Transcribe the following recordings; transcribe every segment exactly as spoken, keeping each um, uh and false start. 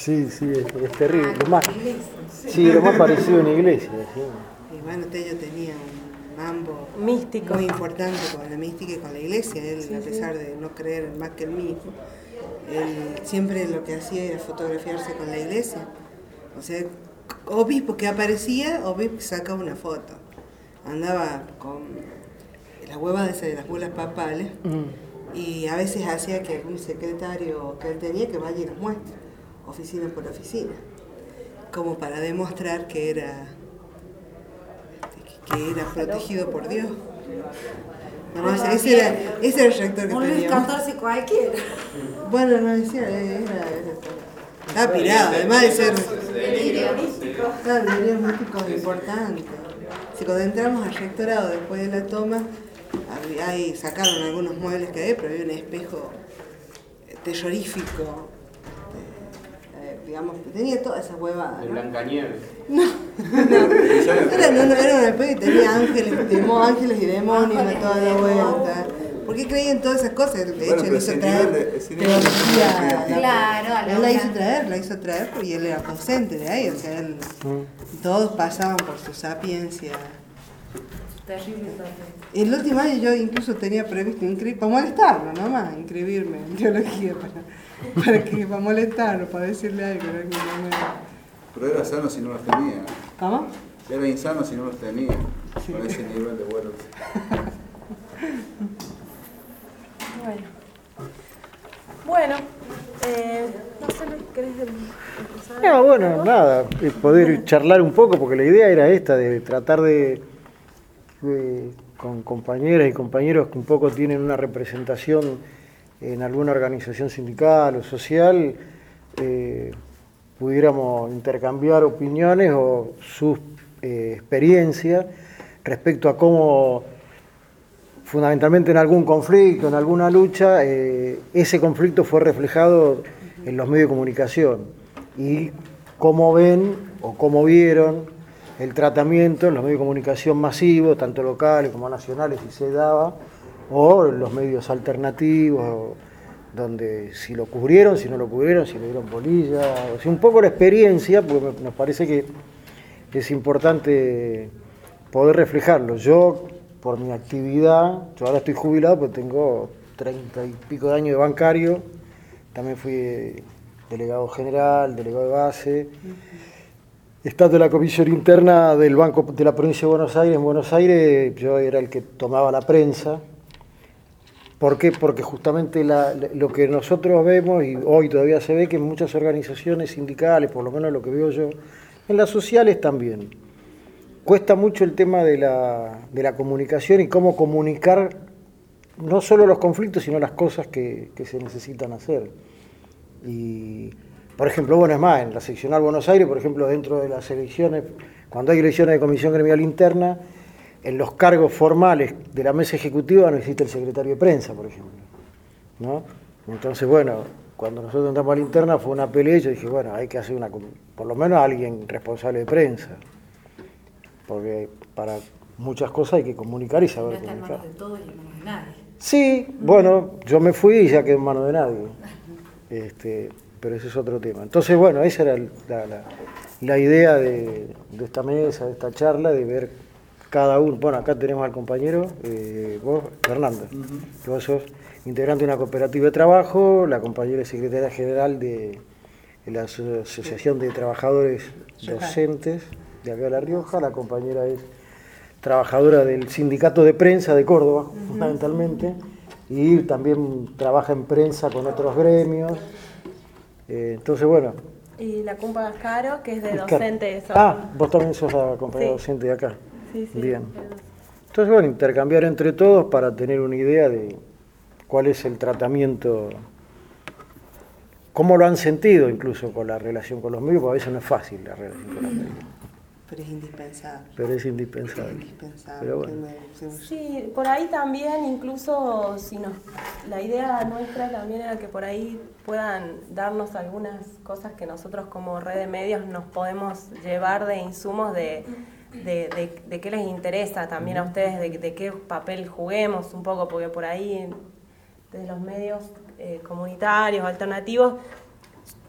Sí, sí, es, es terrible. Ah, Lo más, sí. sí, lo más parecido a una iglesia. Sí. Y bueno, Tello tenía un mambo Místico. muy importante con la mística y con la iglesia. Él, Sí, a pesar sí. de no creer más que él mismo, él siempre lo que hacía era fotografiarse con la iglesia. O sea, obispo que aparecía, obispo que sacaba una foto. Andaba con las huevas de las bulas papales mm. y a veces hacía que algún secretario que él tenía que vaya y nos muestre, oficina por oficina, como para demostrar que era, que era protegido por Dios. Bueno, ese, ese, era, ese era el rector que un Luis teníamos. catorce cualquiera. Bueno, no decía, era, era, estaba pirado, además de ser... Delirio místico. Claro, delirio místico es importante. Si cuando entramos al rectorado después de la toma, ahí sacaron algunos muebles que había, pero había un espejo terrorífico. Eh, digamos, tenía toda esa huevada. De ¿no? Blancanieves. No, no. Era, no, no, era un espejo que tenía ángeles, demo, ángeles y demonios a toda la vuelta. ¿Por qué creían todas esas cosas? De hecho, él hizo traer teología. Claro, él la hizo traer, la hizo traer porque él era docente de ahí, o sea, él, todos pasaban por su sapiencia. Terrible, terrible. El último año yo incluso tenía previsto inscribir, para molestarlo nomás, inscribirme en teología, para, para, que, para molestarlo, para decirle algo. ¿No? Pero era sano si no los tenía. ¿Cómo? Era insano si no los tenía, sí. Con ese nivel de vuelo. Bueno, bueno eh, no sé, ¿querés empezar? No, bueno, nada, poder charlar un poco, porque la idea era esta, de tratar de, de, con compañeras y compañeros que un poco tienen una representación en alguna organización sindical o social, eh, pudiéramos intercambiar opiniones o sus eh, experiencias respecto a cómo, fundamentalmente en algún conflicto, en alguna lucha, eh, ese conflicto fue reflejado en los medios de comunicación y cómo ven o cómo vieron el tratamiento en los medios de comunicación masivos, tanto locales como nacionales, si se daba, o en los medios alternativos, donde si lo cubrieron, si no lo cubrieron, si le dieron bolilla, o sea, un poco la experiencia, porque nos parece que es importante poder reflejarlo. Yo, por mi actividad, yo ahora estoy jubilado, pero tengo treinta y pico de años de bancario, también fui delegado general, delegado de base, estando en la comisión interna del Banco de la Provincia de Buenos Aires, en Buenos Aires yo era el que tomaba la prensa. ¿Por qué? Porque justamente la, lo que nosotros vemos, y hoy todavía se ve que en muchas organizaciones sindicales, por lo menos lo que veo yo, en las sociales también, cuesta mucho el tema de la, de la comunicación y cómo comunicar no solo los conflictos, sino las cosas que, que se necesitan hacer. Y, por ejemplo, bueno, es más, en la seccional Buenos Aires, por ejemplo, dentro de las elecciones, cuando hay elecciones de comisión gremial interna, en los cargos formales de la mesa ejecutiva no existe el secretario de prensa, por ejemplo, ¿no? Entonces, bueno, cuando nosotros entramos a la interna fue una pelea y yo dije, bueno, hay que hacer una, por lo menos alguien responsable de prensa, porque para muchas cosas hay que comunicar y saber comunicar. No está comunicar. en manos de todos y en manos de nadie. Sí, bueno, yo me fui y ya quedé en manos de nadie, este, pero ese es otro tema. Entonces, bueno, esa era la, la, la idea de, de esta mesa, de esta charla, de ver cada uno. Bueno, acá tenemos al compañero, eh, vos, Fernanda, uh-huh. que vos sos integrante de una cooperativa de trabajo, la compañera secretaria general de, de la Asociación de Trabajadores Docentes de acá de La Rioja, la compañera es trabajadora del Sindicato de Prensa de Córdoba, uh-huh. fundamentalmente, y también trabaja en prensa con otros gremios. Eh, entonces, bueno. Y la Cumpa Caro, que es de docente. Ah, vos también sos la compañera sí. docente de acá. Sí, sí. Bien. Entonces, bueno, intercambiar entre todos para tener una idea de cuál es el tratamiento, cómo lo han sentido incluso con la relación con los medios, porque a veces no es fácil la relación con los medios. Pero es indispensable. Pero es indispensable. Es indispensable. Pero bueno. Sí, por ahí también, incluso si nos, la idea nuestra también era que por ahí puedan darnos algunas cosas que nosotros como red de medios nos podemos llevar de insumos de, de, de, de qué les interesa también a ustedes, de, de qué papel juguemos un poco, porque por ahí desde los medios eh, comunitarios, alternativos,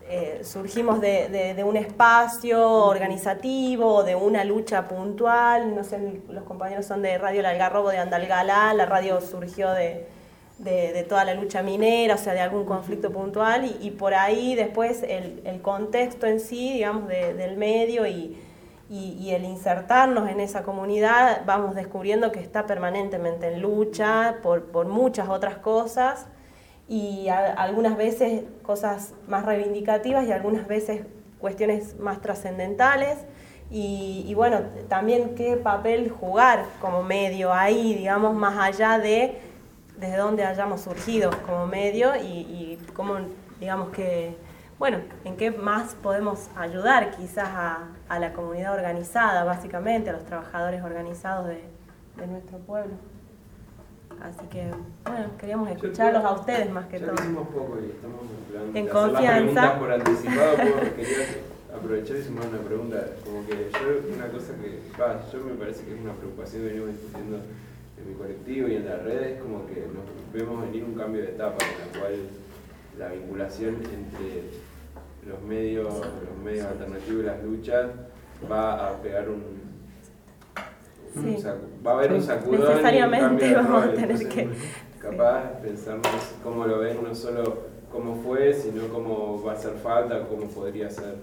eh, surgimos de, de, de un espacio organizativo, de una lucha puntual. No sé, los compañeros son de Radio El Algarrobo de Andalgalá, la radio surgió de, de, de toda la lucha minera, o sea, de algún conflicto puntual, y, y por ahí después el, el contexto en sí, digamos, de, del medio y, y, y el insertarnos en esa comunidad, vamos descubriendo que está permanentemente en lucha por, por muchas otras cosas, y a, algunas veces cosas más reivindicativas y algunas veces cuestiones más trascendentales, y, y bueno, también qué papel jugar como medio ahí, digamos, más allá de desde dónde hayamos surgido como medio, y, y cómo, digamos que, bueno, en qué más podemos ayudar quizás a, a la comunidad organizada, básicamente, a los trabajadores organizados de, de nuestro pueblo. Así que, bueno, queríamos escucharlos a ustedes más que ya todo. Ya hicimos poco y estamos en plan En de confianza. hacer las preguntas por anticipado, porque quería aprovechar y sumar una pregunta. Como que yo, una cosa que, va, yo me parece que es una preocupación que venimos discutiendo en mi colectivo y en las redes, como que nos vemos venir un cambio de etapa en la cual la vinculación entre los medios, los medios alternativos y las luchas va a pegar un, un Sí. sacu- va a haber un sacudón Necesariamente y un cambio de vamos a rol. tener Entonces, que- capaz pensarnos cómo lo ven, no solo cómo fue, sino cómo va a hacer falta o cómo podría ser.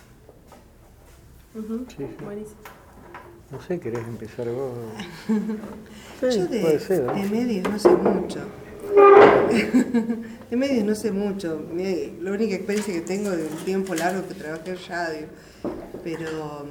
Ujú. Sí, sí. Buenísimo. No sé, ¿querés empezar vos? Yo Sí, de, puede ser, ¿no? de medios no sé mucho. De medios no sé mucho. Mi- La única experiencia que tengo de un tiempo largo que trabajé en radio, pero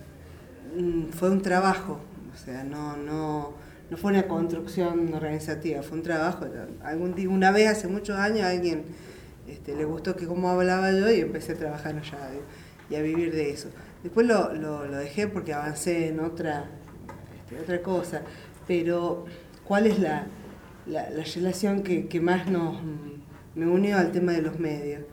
mm, fue un trabajo, o sea, no, no, no fue una construcción organizativa, fue un trabajo. Algún día, una vez hace muchos años, a alguien este, le gustó que cómo hablaba yo y empecé a trabajar en radio y a vivir de eso. Después lo, lo, lo dejé porque avancé en otra, este, otra cosa, pero ¿cuál es la, la, la relación que, que más nos me unió al tema de los medios?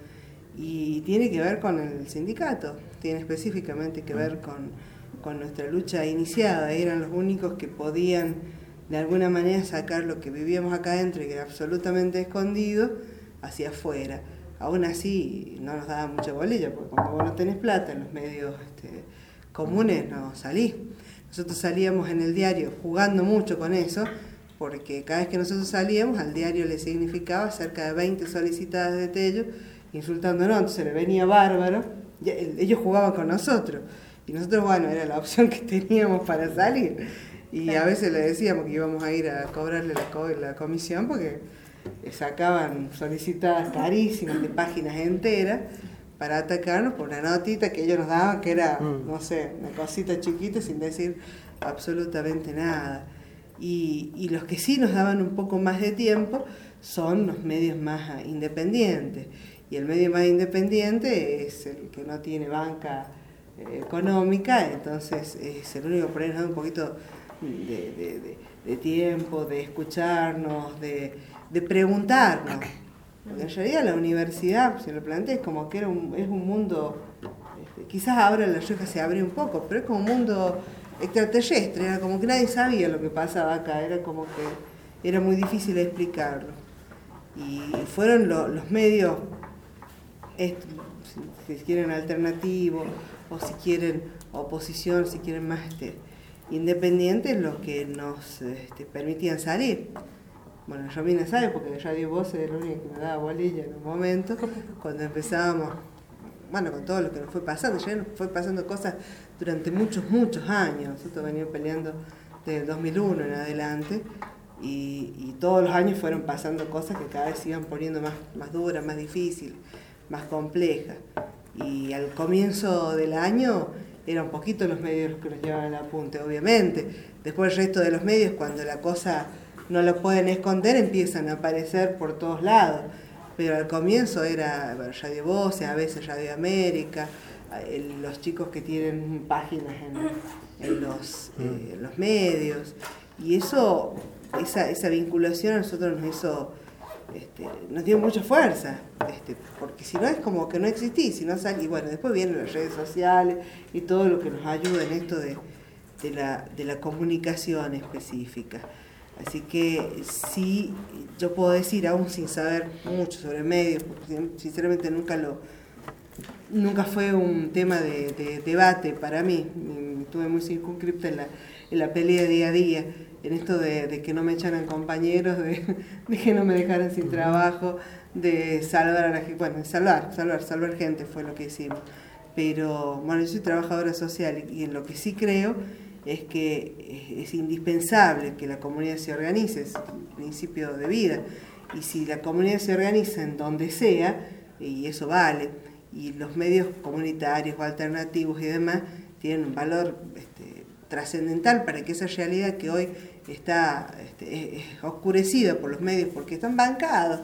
Y tiene que ver con el sindicato, tiene específicamente que ver con, con nuestra lucha iniciada. Eran los únicos que podían de alguna manera sacar lo que vivíamos acá adentro, que era absolutamente escondido, hacia afuera. Aún así no nos daba mucha bolilla, porque cuando vos no tenés plata en los medios este, comunes no salís. Nosotros salíamos en el diario jugando mucho con eso, porque cada vez que nosotros salíamos al diario le significaba cerca de veinte solicitadas de Tello, insultándonos, entonces le venía bárbaro, y ellos jugaban con nosotros, y nosotros, bueno, era la opción que teníamos para salir, y a veces le decíamos que íbamos a ir a cobrarle la, co la comisión, porque sacaban solicitadas carísimas de páginas enteras para atacarnos por una notita que ellos nos daban, que era, no sé, una cosita chiquita sin decir absolutamente nada. Y, y los que sí nos daban un poco más de tiempo son los medios más independientes. Y el medio más independiente es el que no tiene banca eh, económica, entonces es el único que por ahí nos da un poquito de, de, de, de tiempo, de escucharnos, de, de preguntarnos. Porque en realidad la universidad, si lo planteé, es como que era un, es un mundo, este, quizás ahora la Rioja se abrió un poco, pero es como un mundo extraterrestre, era como que nadie sabía lo que pasaba acá, era como que era muy difícil explicarlo. Y fueron lo, los medios, esto, si, si quieren alternativos, o si quieren oposición, si quieren más este, independientes, los que nos este, permitían salir. Bueno, Romina sabe, porque Radio Voz es la única que me daba bolilla en un momento, cuando empezábamos, bueno, con todo lo que nos fue pasando, ya nos fue pasando cosas durante muchos, muchos años. Nosotros veníamos peleando desde el dos mil uno en adelante, y, y todos los años fueron pasando cosas que cada vez se iban poniendo más, más duras, más difíciles, más complejas. Y al comienzo del año eran un poquito los medios los que nos llevaban al apunte, obviamente. Después el resto de los medios, cuando la cosa no lo pueden esconder, empiezan a aparecer por todos lados. Pero al comienzo era Radio Voces, a veces Radio América, el, los chicos que tienen páginas en, en los, eh, los medios. Y eso, esa, esa vinculación a nosotros nos hizo, este, nos dio mucha fuerza, este, porque si no es como que no existís, si no sale, y bueno, después vienen las redes sociales y todo lo que nos ayuda en esto de, de, la, de la comunicación específica. Así que sí, yo puedo decir, aún sin saber mucho sobre medios, porque sinceramente nunca lo, nunca fue un tema de, de debate para mí. Estuve muy circunscripta en la, en la pelea día a día, en esto de, de que no me echaran compañeros, de, de que no me dejaran sin trabajo, de salvar a la gente, bueno, salvar, salvar, salvar gente fue lo que hicimos. Pero bueno, yo soy trabajadora social y en lo que sí creo es que es indispensable que la comunidad se organice, es un principio de vida. Y si la comunidad se organiza en donde sea, y eso vale, y los medios comunitarios o alternativos y demás tienen un valor este, trascendental para que esa realidad que hoy está este, es oscurecida por los medios porque están bancados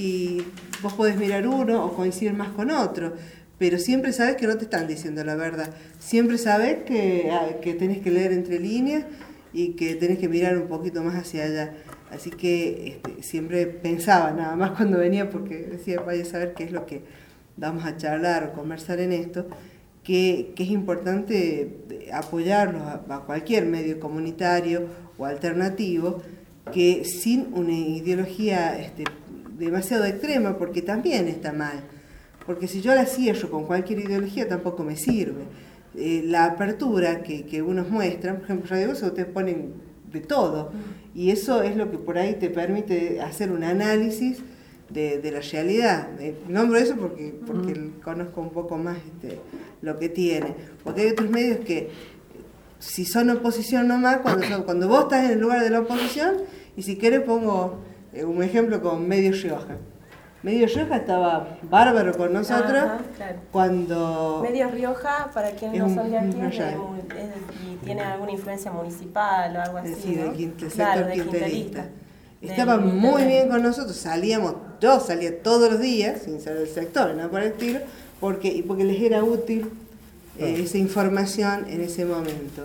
y vos podés mirar uno o coincidir más con otro, pero siempre sabes que no te están diciendo la verdad, siempre sabes que, que tenés que leer entre líneas y que tenés que mirar un poquito más hacia allá. Así que este, siempre pensaba nada más cuando venía, porque decía, vaya a saber qué es lo que vamos a charlar o conversar en esto, que, que es importante apoyarlos a, a cualquier medio comunitario o alternativo, que sin una ideología este, demasiado extrema, porque también está mal. Porque si yo la cierro con cualquier ideología tampoco me sirve. Eh, la apertura que, que unos muestran, por ejemplo, Radio Voz, ustedes ponen de todo, y eso es lo que por ahí te permite hacer un análisis de, de la realidad. Eh, nombro eso porque, porque mm. conozco un poco más este, lo que tiene, porque hay otros medios que si son oposición nomás, cuando, son, cuando vos estás en el lugar de la oposición, y si querés pongo eh, un ejemplo con Medio Rioja. Medio Rioja estaba bárbaro con nosotros. Ajá, claro. Cuando... Medio Rioja, para quienes no son de aquí, es de, es, y tiene alguna influencia municipal o algo así, sí, ¿no? del quinte, claro, sector quinterista. Estaba del, muy del, bien con nosotros, salíamos, yo salía todos los días, sin ser del sector, nada por el estilo, porque, y porque les era útil eh, esa información en ese momento.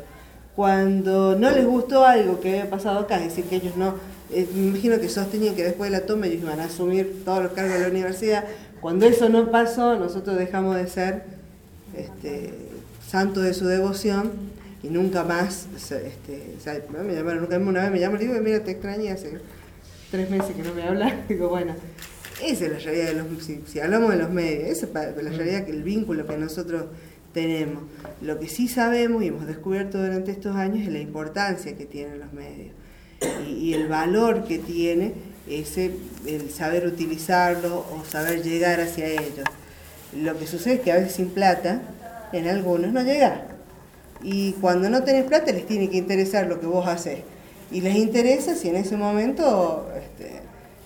Cuando no les gustó algo que había pasado acá, es decir, que ellos no... Eh, me imagino que sostenían que después de la toma ellos iban a asumir todos los cargos de la universidad. Cuando eso no pasó, nosotros dejamos de ser este, santos de su devoción y nunca más, este, o sea, me llamaron, nunca una vez me llamaron y digo, mira, te extrañé hace tres meses que no me hablas. Digo, bueno, esa es la realidad de los, si, si hablamos de los medios, esa es la realidad, que el vínculo que nosotros tenemos. Lo que sí sabemos y hemos descubierto durante estos años es la importancia que tienen los medios. Y, y el valor que tiene ese, el saber utilizarlo o saber llegar hacia ellos. Lo que sucede es que a veces sin plata, en algunos no llega. Y cuando no tenés plata les tiene que interesar lo que vos haces. Y les interesa si en ese momento, este,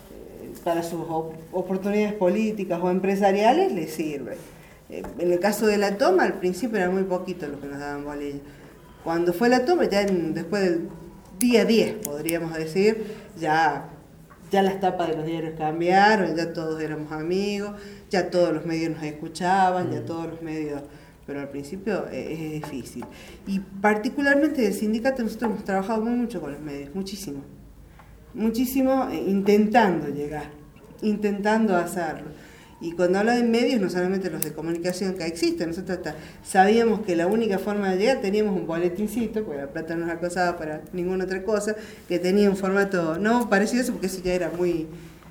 para sus oportunidades políticas o empresariales, les sirve. En el caso de la toma, al principio era muy poquito lo que nos daban bolilla. Cuando fue la toma, ya en, después del día diez, podríamos decir, ya, ya las tapas de los diarios cambiaron, ya todos éramos amigos, ya todos los medios nos escuchaban, ya todos los medios, pero al principio es, es difícil. Y particularmente del sindicato nosotros hemos trabajado muy mucho con los medios, muchísimo, muchísimo eh, intentando llegar, intentando hacerlo. Y cuando habla de medios, no solamente los de comunicación que existen, nosotros hasta sabíamos que la única forma de llegar, teníamos un boletincito, porque la plata no nos alcanzaba para ninguna otra cosa, que tenía un formato, no parecido a eso, porque eso ya era muy,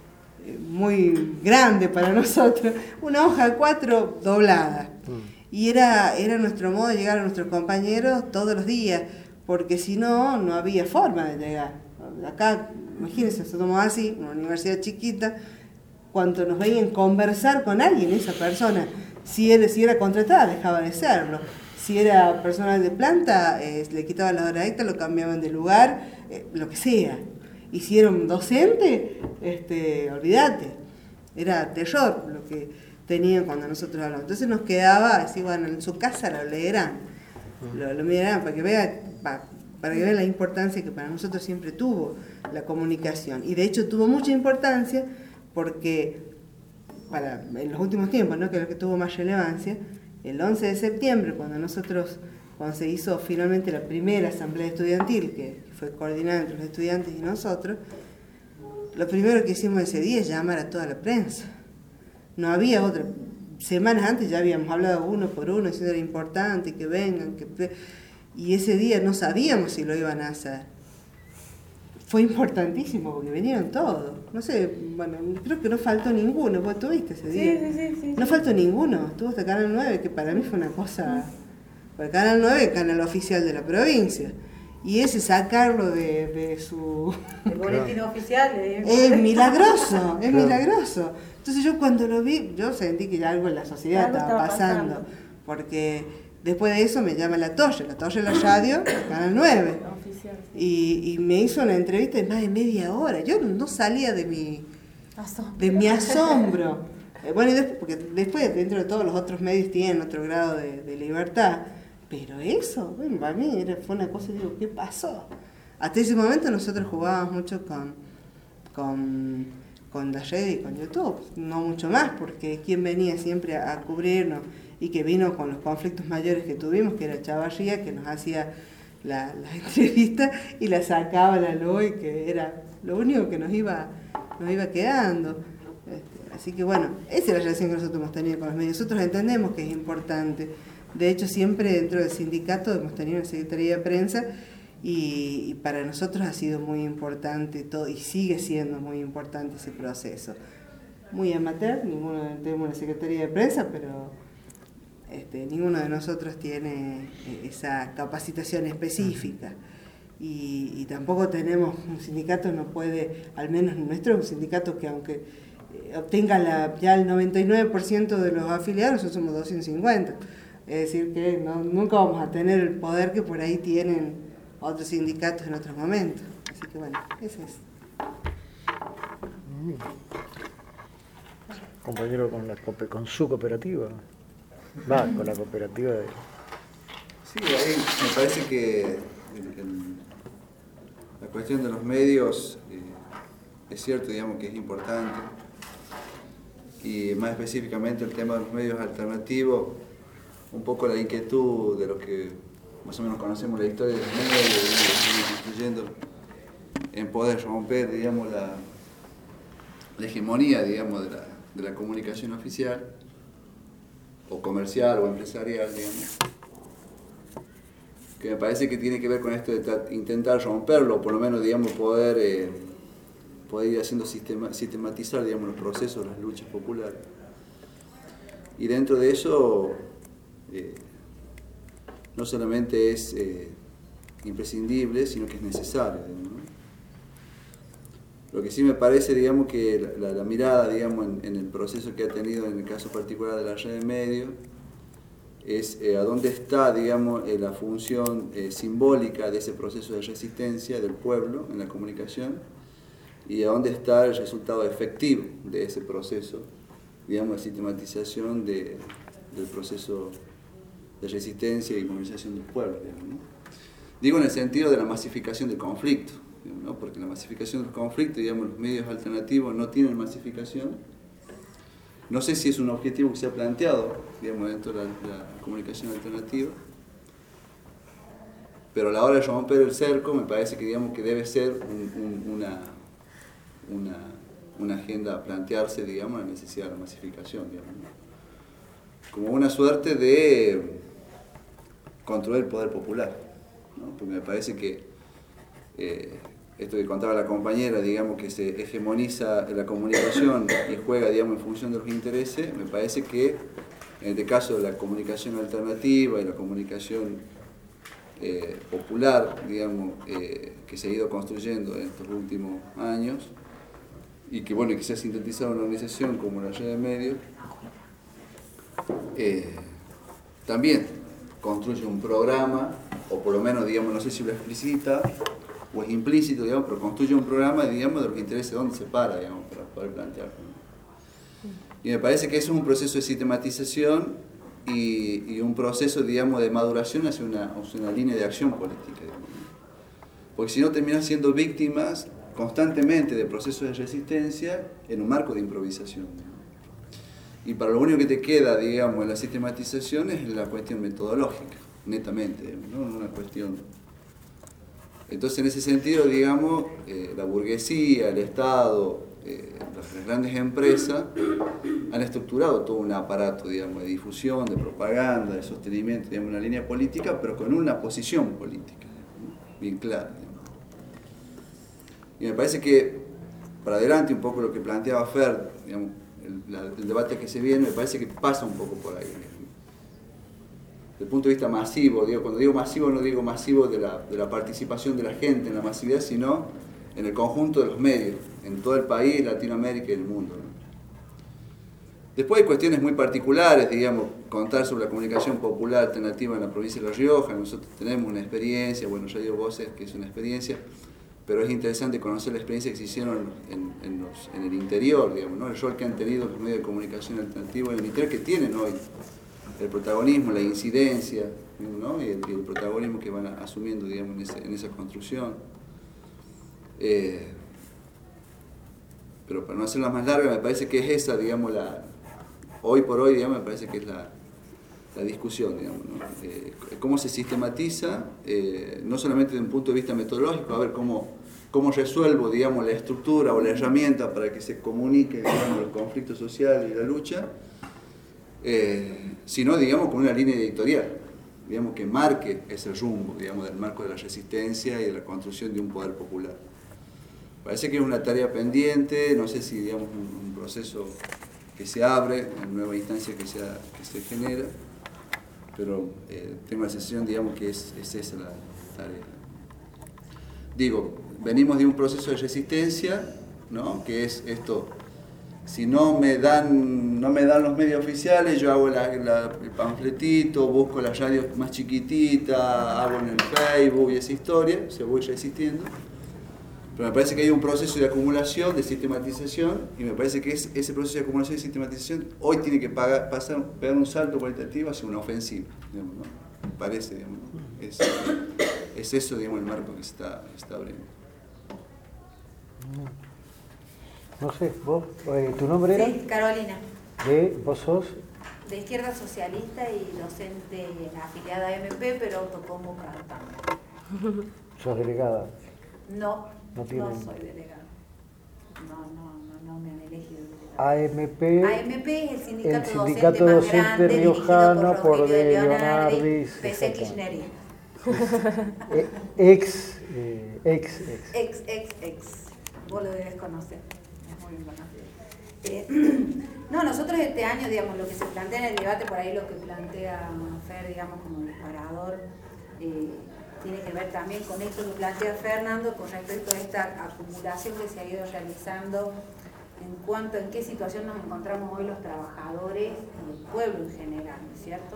muy grande para nosotros, una hoja de cuatro doblada. Y era, era nuestro modo de llegar a nuestros compañeros todos los días, porque si no, no había forma de llegar. Acá, imagínense, somos así, una universidad chiquita, cuando nos veían conversar con alguien, esa persona, si era, si era contratada, dejaba de serlo. Si era personal de planta, eh, le quitaban la hora extra, lo cambiaban de lugar, eh, lo que sea. Y si era un docente, este, olvídate, era terror lo que tenían cuando nosotros hablamos. Entonces nos quedaba así, bueno, en su casa lo leerán, lo, lo mirarán para que vean, para, para que vean la importancia que para nosotros siempre tuvo la comunicación. Y de hecho tuvo mucha importancia, porque para, en los últimos tiempos, ¿no?, que es lo que tuvo más relevancia, el once de septiembre, cuando nosotros, cuando se hizo finalmente la primera asamblea estudiantil, que fue coordinada entre los estudiantes y nosotros, lo primero que hicimos ese día es llamar a toda la prensa. No había otra. Semanas antes ya habíamos hablado uno por uno, diciendo era importante que vengan, que... y ese día no sabíamos si lo iban a hacer. fue importantísimo porque vinieron todos. No sé, bueno, creo que no faltó ninguno. ¿Vos tuviste ese día? Sí, sí, sí, sí. No faltó ninguno. Estuvo hasta Canal nueve, que para mí fue una cosa... Porque Canal nueve es canal oficial de la provincia. Y ese sacarlo de, de su... El boletín oficial eh. Es milagroso, es Claro. milagroso. Entonces yo cuando lo vi, yo sentí que ya algo en la sociedad Algo estaba estaba pasando. pasando. Porque después de eso me llama La Torre, La Torre de la radio, Canal nueve. Oficial. Y, y me hizo una entrevista de más de media hora. Yo no salía de mi, Asombro. de mi asombro. Eh, Bueno, y después, porque después dentro de todos los otros medios tienen otro grado de, de libertad. Pero eso, bueno, para mí era, fue una cosa, digo, ¿qué pasó? Hasta ese momento nosotros jugábamos mucho con, con, con la red y con YouTube, no mucho más, porque quien venía siempre a, a cubrirnos y que vino con los conflictos mayores que tuvimos, que era Chavarría, que nos hacía la, la entrevista y la sacaba a la luz, y que era lo único que nos iba, nos iba quedando. Este, así que bueno, esa es la relación que nosotros hemos tenido con los medios. Nosotros entendemos que es importante. De hecho, siempre dentro del sindicato hemos tenido una secretaría de prensa y, y para nosotros ha sido muy importante todo y sigue siendo muy importante ese proceso. Muy amateur, ninguno tenemos una secretaría de prensa, pero este, ninguno de nosotros tiene esa capacitación específica. Y, y tampoco tenemos, un sindicato no puede, al menos nuestro es un sindicato que aunque eh, obtenga la, ya el noventa y nueve por ciento de los afiliados, nosotros somos doscientos cincuenta. Es decir, que no, nunca vamos a tener el poder que por ahí tienen otros sindicatos en otros momentos. Así que bueno, ese es. Compañero con, la, coope- con su cooperativa. Va, con la cooperativa de... Sí, ahí me parece que el- el- la cuestión de los medios eh, es cierto, digamos, que es importante. Y más específicamente el tema de los medios alternativos, un poco la inquietud de los que más o menos conocemos la historia de los medios y estamos construyendo en poder romper, digamos, la, la hegemonía, digamos, de la, de la comunicación oficial o comercial o empresarial, digamos, que me parece que tiene que ver con esto de tra- intentar romperlo, o por lo menos, digamos, poder, eh, poder ir haciendo sistema, sistematizar, digamos, los procesos, las luchas populares. Y dentro de eso, eh, no solamente es eh, imprescindible, sino que es necesario, digamos, ¿no? Lo que sí me parece, digamos, que la, la mirada, digamos, en, en el proceso que ha tenido en el caso particular de la red de medios, es eh, a dónde está, digamos, eh, la función eh, simbólica de ese proceso de resistencia del pueblo en la comunicación y a dónde está el resultado efectivo de ese proceso, digamos, de sistematización de, del proceso de resistencia y movilización del pueblo, digamos, ¿no? Digo en el sentido de la masificación del conflicto, digamos, ¿no? Porque la masificación del conflicto, digamos, los medios alternativos no tienen masificación. No sé si es un objetivo que se ha planteado, digamos, dentro de la, la comunicación alternativa, pero a la hora de romper el cerco me parece que, digamos, que debe ser un, un, una, una, una agenda a plantearse, digamos, la necesidad de la masificación, digamos, ¿no? Como una suerte de controlar el poder popular, ¿no? Porque me parece que eh, esto que contaba la compañera, digamos, que se hegemoniza la comunicación y juega, digamos, en función de los intereses, me parece que en este caso de la comunicación alternativa y la comunicación eh, popular, digamos, eh, que se ha ido construyendo en estos últimos años y que, bueno, que se ha sintetizado en una organización como la red de medios, eh, también construye un programa, o por lo menos, digamos, no sé si lo explicita o es implícito, digamos, pero construye un programa, digamos, de los intereses de dónde se para, digamos, para poder plantearlo, ¿no? Y me parece que eso es un proceso de sistematización y, y un proceso, digamos, de maduración hacia una, hacia una línea de acción política, digamos, ¿no? Porque si no terminan siendo víctimas constantemente de procesos de resistencia en un marco de improvisación, ¿no? Y para lo único que te queda, digamos, en la sistematización es la cuestión metodológica, netamente, ¿no? Una cuestión. Entonces, en ese sentido, digamos, eh, la burguesía, el Estado, eh, las grandes empresas han estructurado todo un aparato, digamos, de difusión, de propaganda, de sostenimiento, digamos, una línea política, pero con una posición política, ¿no? Bien clara, digamos. Y me parece que, para adelante, un poco lo que planteaba Fer, digamos, el, la, el debate que se viene, me parece que pasa un poco por ahí. Desde el punto de vista masivo, digo, cuando digo masivo no digo masivo de la, de la participación de la gente en la masividad, sino en el conjunto de los medios, en todo el país, Latinoamérica y el mundo, ¿no? Después hay cuestiones muy particulares, digamos, contar sobre la comunicación popular alternativa en la provincia de La Rioja. Nosotros tenemos una experiencia, bueno, ya digo Voces que es una experiencia, pero es interesante conocer la experiencia que se hicieron en, en, los, en el interior, digamos, ¿no? El rol que han tenido los medios de comunicación alternativos en el interior, que tienen hoy el protagonismo, la incidencia, ¿no? y, el, y el protagonismo que van asumiendo, digamos, en, ese, en esa construcción. Eh, pero para no hacerla más larga, me parece que es esa, digamos, la... Hoy por hoy, digamos, me parece que es la, la discusión, digamos, ¿no? Eh, cómo se sistematiza, eh, no solamente desde un punto de vista metodológico, a ver cómo, cómo resuelvo, digamos, la estructura o la herramienta para que se comunique, digamos, los conflictos sociales y la lucha, eh, sino, digamos, con una línea editorial, digamos, que marque ese rumbo, digamos, del marco de la resistencia y de la construcción de un poder popular. Parece que es una tarea pendiente, no sé si, digamos, un, un proceso que se abre, una nueva instancia que, sea, que se genera, pero eh, tengo la sensación, digamos, que es, es esa la tarea. Digo, venimos de un proceso de resistencia, ¿no? Que es esto, si no me dan, no me dan los medios oficiales, yo hago la, la, el panfletito, busco las radios más chiquititas, hago en el Facebook y esa historia, se voy resistiendo. Pero me parece que hay un proceso de acumulación, de sistematización, y me parece que es, ese proceso de acumulación y sistematización hoy tiene que pagar, pasar, pegar un salto cualitativo hacia una ofensiva, digamos, ¿no? Me parece, digamos, ¿no? es, es eso, digamos, el marco que se está, está abriendo. No sé, vos, eh, ¿tu nombre era? Sí, Carolina. ¿De vos sos? De Izquierda Socialista y docente afiliada a M P, pero autoconvocada también. ¿Sos delegada? No, No no, tienen. soy delegada. No, no, no, no me han elegido delegada. A M P, A M P es el sindicato, el sindicato docente, docente más grande, riojano dirigido por Rogelio de de Leonardi, Leonardis, P C exacto. Kirchnerismo. Eh, ex, eh, ex, ex. Ex, ex, ex. Vos lo debes conocer. Es muy bien conocido. Eh, no, nosotros este año, digamos, lo que se plantea en el debate, por ahí lo que plantea Fer, digamos, como disparador, eh, tiene que ver también con esto que plantea Fernando con respecto a esta acumulación que se ha ido realizando en cuanto en qué situación nos encontramos hoy los trabajadores y el pueblo en general, ¿no es cierto?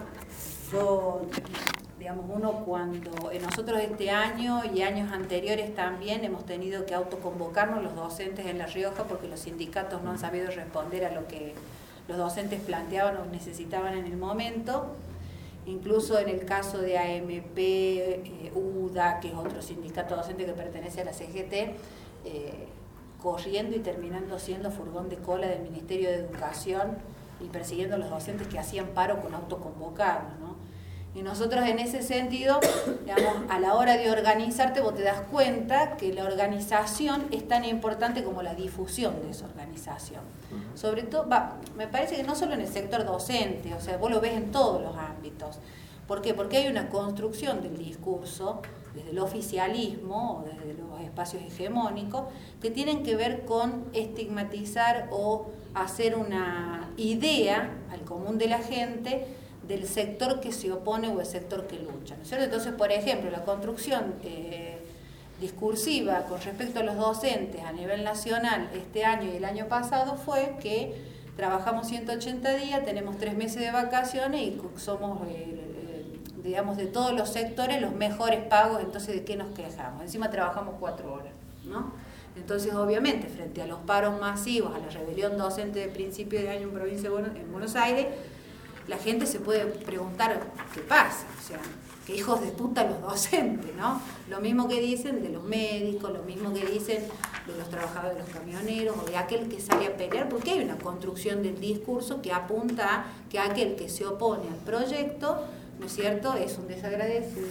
Yo, digamos, uno cuando en nosotros este año y años anteriores también hemos tenido que autoconvocarnos los docentes en La Rioja porque los sindicatos no han sabido responder a lo que los docentes planteaban o necesitaban en el momento. Incluso en el caso de A M P, eh, U D A, que es otro sindicato docente que pertenece a la C G T, eh, corriendo y terminando siendo furgón de cola del Ministerio de Educación y persiguiendo a los docentes que hacían paro con autoconvocados, ¿no? Y nosotros en ese sentido, digamos, a la hora de organizarte, vos te das cuenta que la organización es tan importante como la difusión de esa organización. Sobre todo, va, me parece que no solo en el sector docente, o sea, vos lo ves en todos los ámbitos. ¿Por qué? Porque hay una construcción del discurso desde el oficialismo o desde los espacios hegemónicos que tienen que ver con estigmatizar o hacer una idea al común de la gente del sector que se opone o el sector que lucha, ¿no es cierto? Entonces, por ejemplo, la construcción eh, discursiva con respecto a los docentes a nivel nacional este año y el año pasado fue que trabajamos ciento ochenta días, tenemos tres meses de vacaciones y somos, eh, eh, digamos, de todos los sectores los mejores pagos, entonces ¿de qué nos quejamos? Encima trabajamos cuatro horas, ¿no? Entonces, obviamente, frente a los paros masivos, a la rebelión docente de principio de año en provincia de Buenos, en Buenos Aires, la gente se puede preguntar qué pasa, o sea, qué hijos de puta los docentes, ¿no? Lo mismo que dicen de los médicos, lo mismo que dicen de los trabajadores, de los camioneros, o de aquel que sale a pelear, porque hay una construcción del discurso que apunta a que aquel que se opone al proyecto, ¿no es cierto?, es un desagradecido.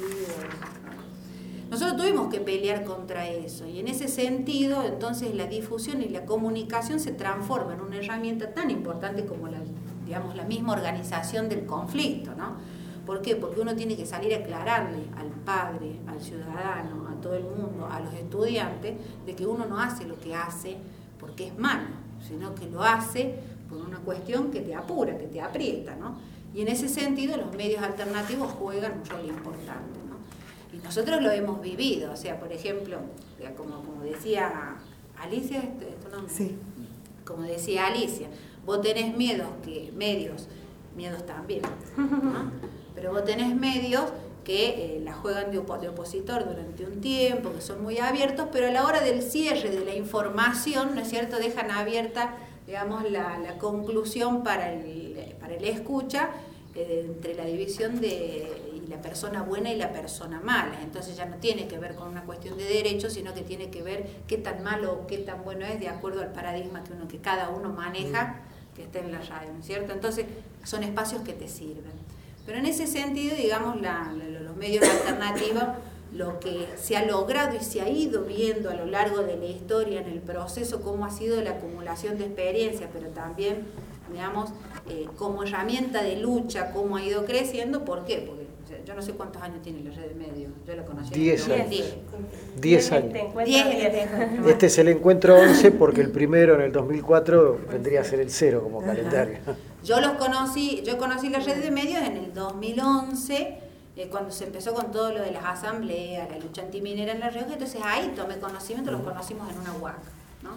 Nosotros tuvimos que pelear contra eso, y en ese sentido, entonces, la difusión y la comunicación se transforma en una herramienta tan importante como la, digamos, la misma organización del conflicto, ¿no? ¿Por qué? Porque uno tiene que salir a aclararle al padre, al ciudadano, a todo el mundo, a los estudiantes, de que uno no hace lo que hace porque es malo, sino que lo hace por una cuestión que te apura, que te aprieta, ¿no? Y en ese sentido los medios alternativos juegan un rol importante, ¿no? Y nosotros lo hemos vivido, o sea, por ejemplo, como, como decía Alicia, ¿esto, esto no? Sí. Como decía Alicia, vos tenés miedos, que, medios, miedos también, ¿no? Pero vos tenés medios que eh, la juegan de, op de opositor durante un tiempo, que son muy abiertos, pero a la hora del cierre de la información, ¿no es cierto?, dejan abierta, digamos, la, la conclusión para el, para el escucha, eh, entre la división de y la persona buena y la persona mala. Entonces ya no tiene que ver con una cuestión de derechos, sino que tiene que ver qué tan malo o qué tan bueno es de acuerdo al paradigma que, uno, que cada uno maneja, que está en la radio, ¿no es cierto? Entonces son espacios que te sirven. Pero en ese sentido, digamos, la, la, los medios alternativos, lo que se ha logrado y se ha ido viendo a lo largo de la historia en el proceso, cómo ha sido la acumulación de experiencia, pero también, digamos, eh, como herramienta de lucha, cómo ha ido creciendo. ¿Por qué? Porque o sea, yo no sé cuántos años tiene la red de medios, yo la conocí en diez años. diez. diez años. diez. Este es el encuentro once porque el primero en el dos mil cuatro vendría a ser el cero como calendario. Yo los conocí, yo conocí la red de medios en el dos mil once, eh, cuando se empezó con todo lo de las asambleas, la lucha antiminera en La Rioja, entonces ahí tomé conocimiento, los conocimos en una U A C, ¿no?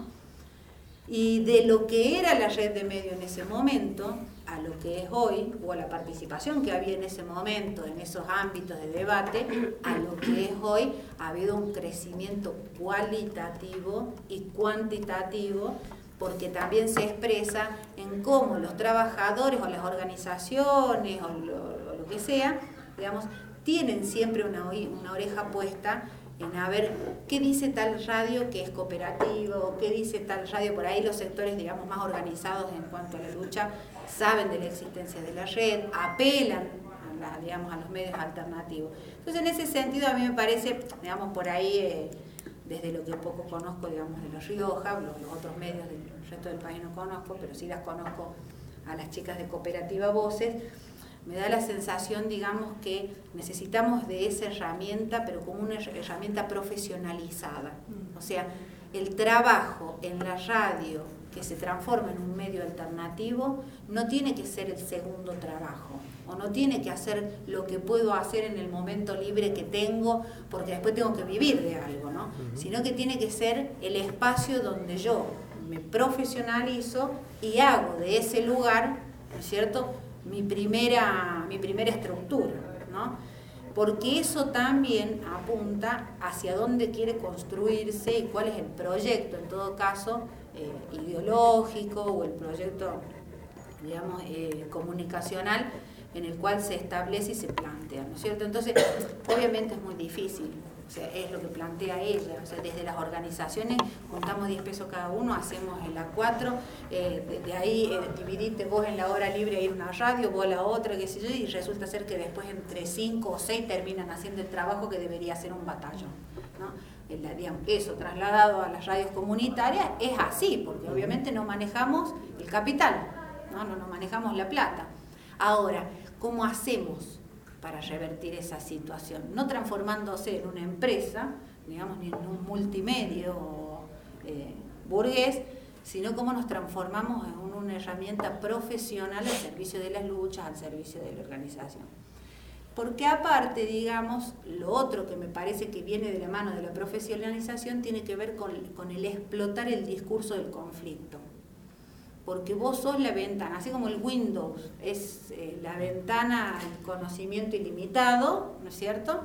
Y de lo que era la red de medios en ese momento, a lo que es hoy, o a la participación que había en ese momento, en esos ámbitos de debate, a lo que es hoy, ha habido un crecimiento cualitativo y cuantitativo, porque también se expresa en cómo los trabajadores o las organizaciones o lo, o lo que sea, digamos, tienen siempre una, una oreja puesta en a ver qué dice tal radio que es cooperativa, o qué dice tal radio. Por ahí los sectores, digamos, más organizados en cuanto a la lucha saben de la existencia de la red, apelan a, la, digamos, a los medios alternativos. Entonces, en ese sentido, a mí me parece, digamos, por ahí, eh, desde lo que poco conozco, digamos, de La Rioja, los, los otros medios del resto del país no conozco, pero sí las conozco a las chicas de Cooperativa Voces, me da la sensación, digamos, que necesitamos de esa herramienta, pero como una herramienta profesionalizada. O sea, el trabajo en la radio que se transforma en un medio alternativo no tiene que ser el segundo trabajo, o no tiene que hacer lo que puedo hacer en el momento libre que tengo, porque después tengo que vivir de algo, ¿no? Uh-huh. Sino que tiene que ser el espacio donde yo me profesionalizo y hago de ese lugar, ¿no es cierto?, mi primera, mi primera estructura, ¿no? Porque eso también apunta hacia dónde quiere construirse y cuál es el proyecto, en todo caso, eh, ideológico, o el proyecto, digamos, eh, comunicacional, en el cual se establece y se plantea, ¿no es cierto? Entonces, obviamente es muy difícil. O sea, es lo que plantea ella, o sea, desde las organizaciones juntamos diez pesos cada uno, hacemos el A cuatro, eh, de, de ahí eh, dividiste vos en la hora libre a ir a una radio, vos a la otra, qué sé yo, y resulta ser que después entre cinco o seis terminan haciendo el trabajo que debería hacer un batallón, ¿no? El, digamos, eso trasladado a las radios comunitarias es así, porque obviamente no manejamos el capital, ¿no? No, no manejamos la plata. Ahora, ¿cómo hacemos para revertir esa situación? No transformándose en una empresa, digamos, ni en un multimedio eh, burgués, sino cómo nos transformamos en una herramienta profesional al servicio de las luchas, al servicio de la organización. Porque aparte, digamos, lo otro que me parece que viene de la mano de la profesionalización tiene que ver con, con el explotar el discurso del conflicto. Porque vos sos la ventana, así como el Windows es eh, la ventana al conocimiento ilimitado, ¿no es cierto?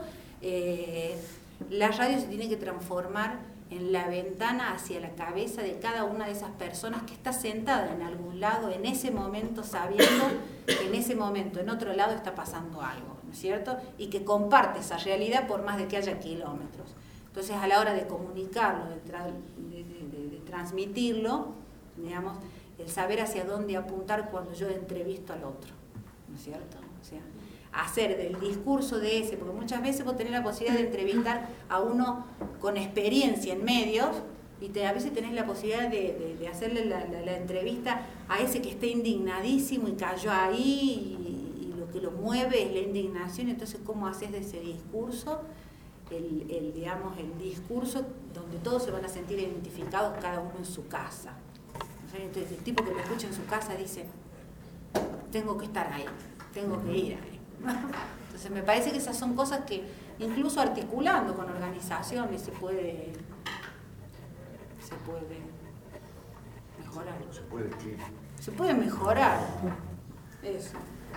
Eh, la radio se tiene que transformar en la ventana hacia la cabeza de cada una de esas personas que está sentada en algún lado en ese momento, sabiendo que en ese momento en otro lado está pasando algo, ¿no es cierto? Y que comparte esa realidad por más de que haya kilómetros. Entonces, a la hora de comunicarlo, de, tra de, de, de, de transmitirlo, digamos, el saber hacia dónde apuntar cuando yo entrevisto al otro, ¿no es cierto? O sea, hacer del discurso de ese, porque muchas veces vos tenés la posibilidad de entrevistar a uno con experiencia en medios, y te, a veces tenés la posibilidad de, de, de hacerle la, la, la entrevista a ese que está indignadísimo y cayó ahí, y, y lo que lo mueve es la indignación, entonces ¿cómo haces de ese discurso el, el, digamos, el discurso donde todos se van a sentir identificados cada uno en su casa? Entonces el tipo que lo escucha en su casa dice, tengo que estar ahí, tengo que ir ahí. Entonces me parece que esas son cosas que incluso articulando con organizaciones se puede, se puede mejorar. Se puede escribir. Se puede mejorar. Eso.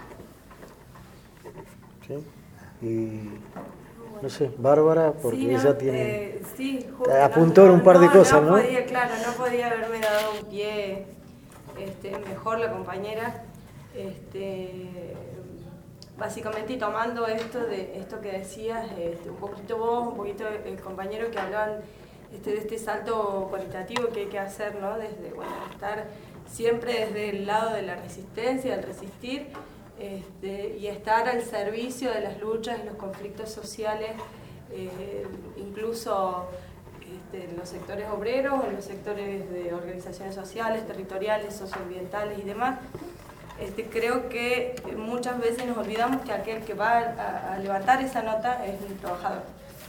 ¿Sí? Y no sé, Bárbara, porque Sí, ella no, tiene... eh, sí, justo, apuntó no, un par de no, cosas, no ¿no? Podía, claro, no podía haberme dado un pie este, mejor la compañera. Este, básicamente, y tomando esto de esto que decías, este, un poquito vos, un poquito el compañero que hablaban este, de este salto cualitativo que hay que hacer, ¿no? Desde, bueno, estar siempre desde el lado de la resistencia, del resistir, este, y estar al servicio de las luchas y los conflictos sociales, eh, incluso este, en los sectores obreros, en los sectores de organizaciones sociales, territoriales, socioambientales y demás. Este, creo que muchas veces nos olvidamos que aquel que va a, a levantar esa nota es un trabajador.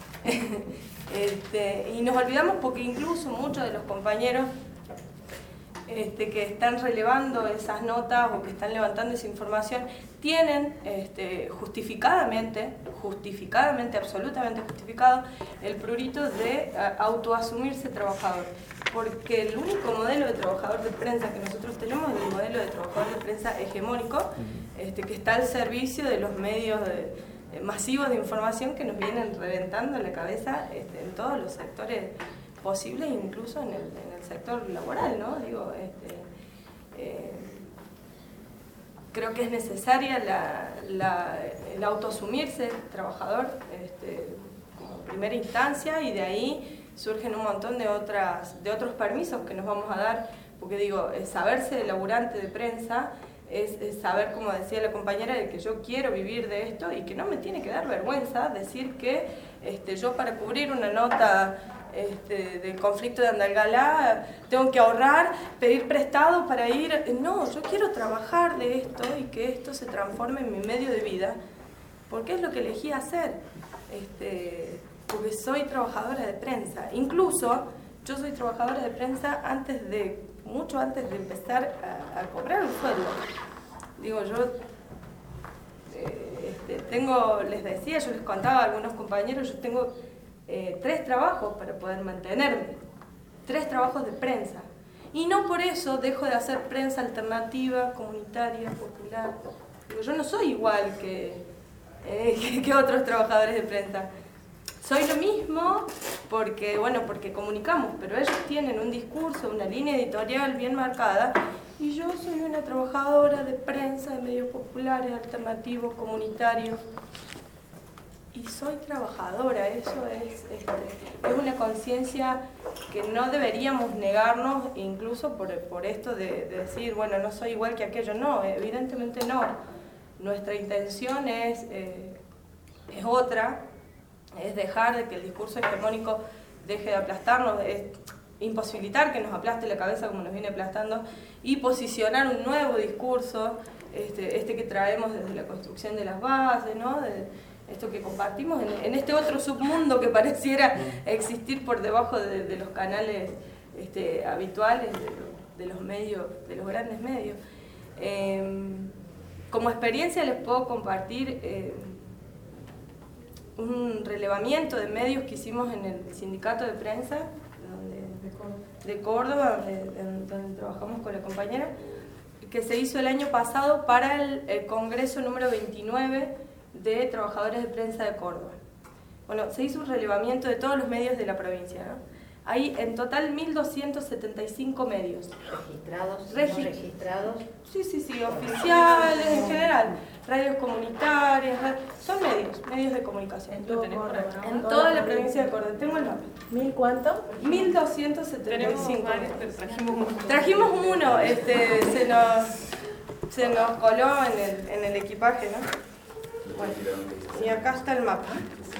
este, y nos olvidamos porque incluso muchos de los compañeros este, que están relevando esas notas o que están levantando esa información tienen este, justificadamente, justificadamente, absolutamente justificado, el prurito de uh, autoasumirse trabajador. Porque el único modelo de trabajador de prensa que nosotros tenemos es el modelo de trabajador de prensa hegemónico, este, que está al servicio de los medios de, eh, masivos de información que nos vienen reventando en la cabeza este, en todos los sectores posibles, incluso en el, en el sector laboral, ¿no? Digo, este, eh, creo que es necesaria la, la, el autoasumirse trabajador este, como primera instancia, y de ahí surgen un montón de, otras, de otros permisos que nos vamos a dar, porque digo, saberse laburante de prensa es, es saber, como decía la compañera, de que yo quiero vivir de esto y que no me tiene que dar vergüenza decir que este, yo para cubrir una nota este, del conflicto de Andalgalá tengo que ahorrar, pedir prestado para ir. No, yo quiero trabajar de esto y que esto se transforme en mi medio de vida, porque es lo que elegí hacer. Este, porque soy trabajadora de prensa. Incluso yo soy trabajadora de prensa antes de, mucho antes de empezar a, a cobrar un sueldo. Digo, yo eh, este, tengo, les decía, yo les contaba a algunos compañeros, yo tengo eh, tres trabajos para poder mantenerme, tres trabajos de prensa. Y no por eso dejo de hacer prensa alternativa, comunitaria, popular. Digo, yo no soy igual que, eh, que, que otros trabajadores de prensa. Soy lo mismo porque, bueno, porque comunicamos, pero ellos tienen un discurso, una línea editorial bien marcada, y yo soy una trabajadora de prensa, de medios populares, alternativos, comunitarios, y soy trabajadora. Eso es, este, es una conciencia que no deberíamos negarnos, incluso por, por esto de, de decir, bueno, no soy igual que aquello. No, evidentemente no. Nuestra intención es, eh, es otra. Es dejar de que el discurso hegemónico deje de aplastarnos, es imposibilitar que nos aplaste la cabeza como nos viene aplastando, y posicionar un nuevo discurso, este, este que traemos desde la construcción de las bases, ¿no? De esto que compartimos en, en este otro submundo que pareciera existir por debajo de, de los canales este, habituales, de, lo, de los medios, de los grandes medios. Eh, como experiencia les puedo compartir eh, un relevamiento de medios que hicimos en el sindicato de prensa donde, de Córdoba, donde, donde trabajamos con la compañera, que se hizo el año pasado para el, el Congreso número veintinueve de Trabajadores de Prensa de Córdoba. Bueno, se hizo un relevamiento de todos los medios de la provincia, ¿no? Hay en total mil doscientos setenta y cinco medios. ¿Registrados? Regi- ¿No registrados? Sí, sí, sí, oficiales en general, radios comunitarias, ra- son medios, medios de comunicación. En todo Córdoba, ¿no? En toda la provincia de Córdoba. Tengo el mapa. ¿Mil cuánto? mil doscientos setenta y cinco. Tenemos varios, pero trajimos uno. Trajimos uno, este, se nos, se nos coló en el, en el equipaje, ¿no? Bueno, y acá está el mapa.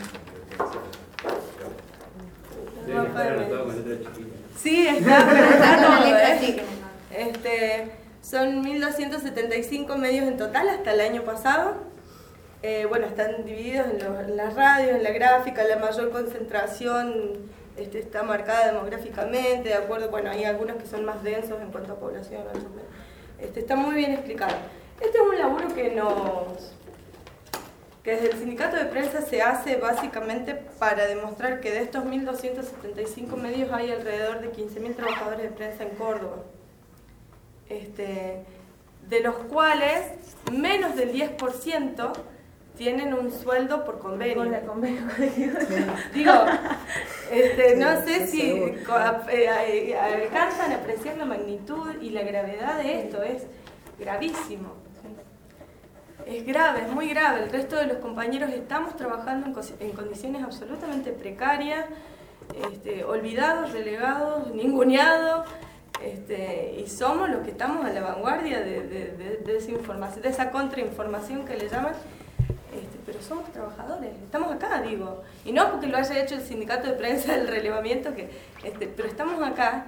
El Debe mapa estar de anotado medios. con letra chiquita. Sí, está, pero está Con la todo, letra ¿eh? chica. Este, son mil doscientos setenta y cinco medios en total hasta el año pasado. Eh, bueno, están divididos en, los, en las radios, en la gráfica, la mayor concentración este, está marcada demográficamente, de acuerdo, bueno, hay algunos que son más densos en cuanto a población, otros menos. Este, está muy bien explicado. Este es un laburo que nos... que desde el sindicato de prensa se hace básicamente para demostrar que de estos mil doscientos setenta y cinco medios hay alrededor de quince mil trabajadores de prensa en Córdoba. Este, de los cuales menos del diez por ciento tienen un sueldo por convenio. Con el convenio colectivo. Digo, este, no sé si eh, alcanzan a apreciar la magnitud y la gravedad de esto, es gravísimo. Es grave, es muy grave. El resto de los compañeros estamos trabajando en, en condiciones absolutamente precarias, este, olvidados, relegados, ninguneados, este, y somos los que estamos a la vanguardia de, de, de, de esa información, de esa contrainformación que le llaman. Este, pero somos trabajadores, estamos acá, digo, y no porque lo haya hecho el sindicato de prensa del relevamiento, que, este, pero estamos acá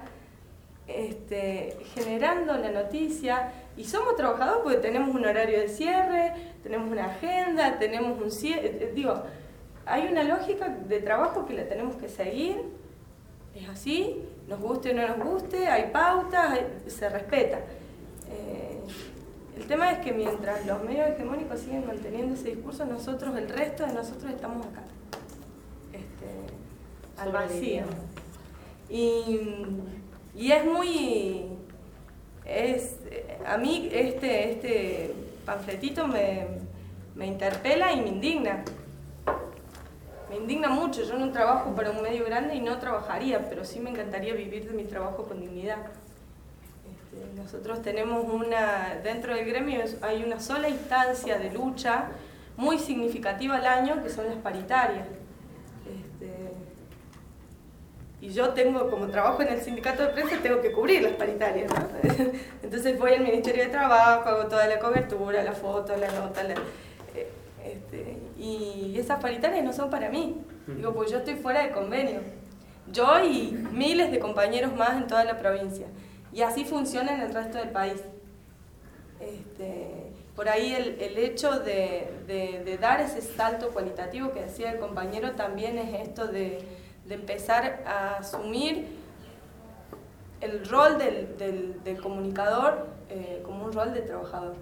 este, generando la noticia, y somos trabajadores porque tenemos un horario de cierre, tenemos una agenda, tenemos un cierre, digo, hay una lógica de trabajo que la tenemos que seguir, es así, nos guste o no nos guste, hay pautas, hay, se respeta. Eh, El tema es que mientras los medios hegemónicos siguen manteniendo ese discurso, nosotros, el resto de nosotros estamos acá, este, al vacío. Y, y es muy, es, a mí este, este panfletito me, me interpela y me indigna. Me indigna mucho, yo no trabajo para un medio grande y no trabajaría, pero sí me encantaría vivir de mi trabajo con dignidad. Nosotros tenemos una, dentro del gremio hay una sola instancia de lucha muy significativa al año, que son las paritarias. Este, y yo tengo, como trabajo en el sindicato de prensa, tengo que cubrir las paritarias, ¿no? Entonces voy al Ministerio de Trabajo, hago toda la cobertura, la foto, la nota, la, este, y esas paritarias no son para mí, digo, pues yo estoy fuera de convenio. Yo y miles de compañeros más en toda la provincia. Y así funciona en el resto del país. Este, por ahí el, el hecho de, de, de dar ese salto cualitativo que decía el compañero también es esto de, de empezar a asumir el rol del, del, del comunicador eh, como un rol de trabajador.